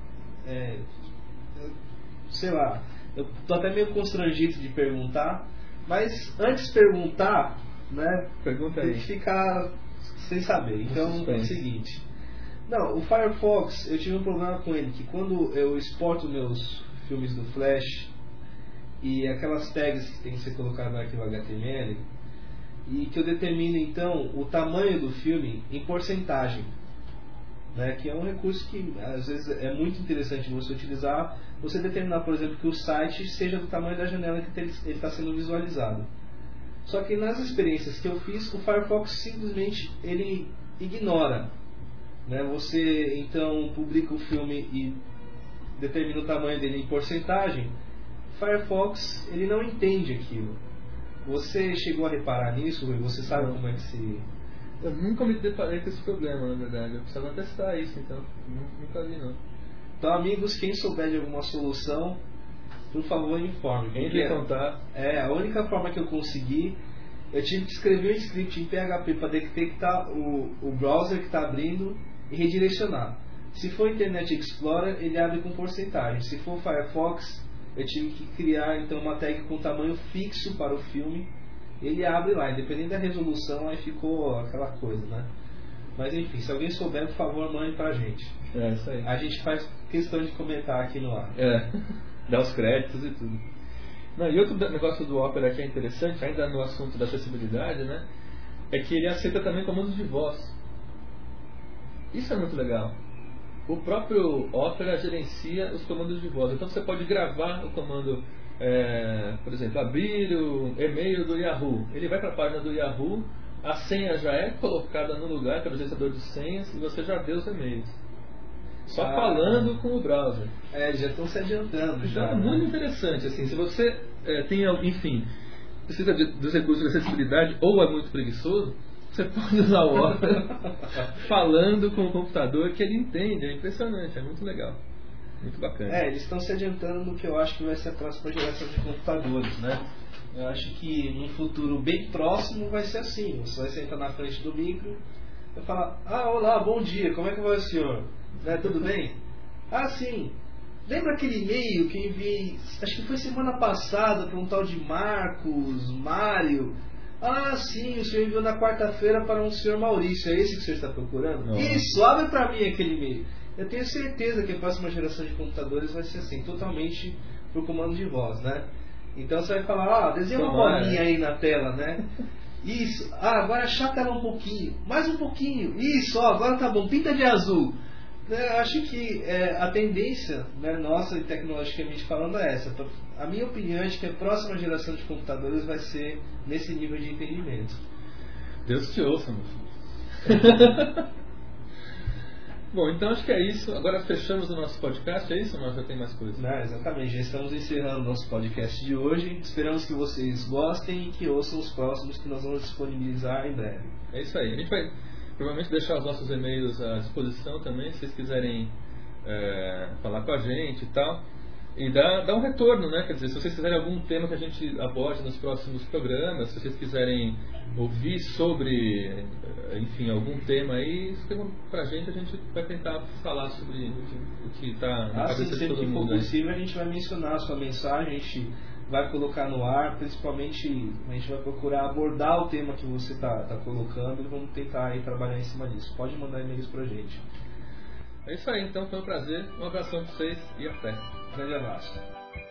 sei lá, eu tô até meio constrangido de perguntar, mas antes de perguntar, né, pergunta aí. Tem que ficar sem saber. Então é o seguinte, o Firefox, eu tive um problema com ele, que quando eu exporto meus filmes do Flash e aquelas tags que tem que ser colocadas no arquivo HTML, e que eu determino então o tamanho do filme em porcentagem, né, que é um recurso que às vezes é muito interessante você utilizar, você determinar, por exemplo, que o site seja do tamanho da janela que ele está sendo visualizado. Só que nas experiências que eu fiz, o Firefox simplesmente ele ignora, né? Você então publica o filme e determina o tamanho dele em porcentagem. O Firefox ele não entende aquilo. Você chegou a reparar nisso? Você sabe como é que se... Eu nunca me deparei com esse problema, na verdade. Eu precisava testar isso, então. Nunca vi, não. Então, amigos, quem souber de alguma solução, por favor, informe. Entre em contato. A única forma que eu consegui, eu tive que escrever um script em PHP para detectar o browser que está abrindo e redirecionar. Se for Internet Explorer, ele abre com porcentagem. Se for Firefox, eu tive que criar então uma tag com tamanho fixo para o filme. Ele abre lá, independente da resolução, aí ficou aquela coisa, né? Mas enfim, se alguém souber, por favor, mande pra gente. Isso aí. A gente faz questão de comentar aqui no ar. Dá os créditos e tudo. E outro negócio do Opera que é interessante, ainda no assunto da acessibilidade, né? É que ele aceita também comandos de voz. Isso é muito legal. O próprio Opera gerencia os comandos de voz. Então você pode gravar o comando, por exemplo, abrir o e-mail do Yahoo. Ele vai para a página do Yahoo, a senha já é colocada no lugar, que é o gerenciador de senhas, e você já deu os e-mails. Só falando com o browser. Já estão se adiantando. Então é muito interessante. Assim, se você tem, enfim, precisa dos recursos de acessibilidade ou é muito preguiçoso, você pode usar o Opera falando com o computador que ele entende. É impressionante, é muito legal. Muito bacana. Eles estão se adiantando no que eu acho que vai ser a próxima geração de computadores, né? Eu acho que num futuro bem próximo vai ser assim. Você vai sentar na frente do micro e falar: olá, bom dia, como é que vai o senhor? Tudo bem? Sim. Lembra aquele e-mail que eu enviei, acho que foi semana passada, para um tal de Mário? Sim, o senhor enviou na quarta-feira para um senhor Maurício. É esse que o senhor está procurando? Não. Isso, abre para mim aquele e-mail. Eu tenho certeza que a próxima geração de computadores vai ser assim, totalmente por comando de voz, né? Então você vai falar: desenha uma bolinha aí na tela, né? Isso, agora achata ela um pouquinho, mais um pouquinho, isso, agora tá bom, pinta de azul. Eu acho que a tendência, né, nossa, tecnologicamente falando, é essa. A minha opinião é de que a próxima geração de computadores vai ser nesse nível de entendimento. Deus te ouça, meu filho. Bom, então acho que é isso. Agora fechamos o nosso podcast, é isso? Ou já tem mais coisas? Não, exatamente, já estamos encerrando o nosso podcast de hoje. Esperamos que vocês gostem e que ouçam os próximos que nós vamos disponibilizar em breve. É isso aí. A gente vai provavelmente deixar os nossos e-mails à disposição também, se vocês quiserem falar com a gente e tal. E dar um retorno, né? Quer dizer, se vocês quiserem algum tema que a gente aborde nos próximos programas, se vocês quiserem ouvir sobre, enfim, algum tema aí, escrevam pra gente, a gente vai tentar falar sobre o que está na cabeça de todo mundo. Sempre que for possível, a gente vai mencionar a sua mensagem, a gente vai colocar no ar, principalmente a gente vai procurar abordar o tema que você está colocando e vamos tentar aí trabalhar em cima disso. Pode mandar e-mails pra gente. É isso aí, então foi um prazer, um abração pra vocês e até. Grande abraço.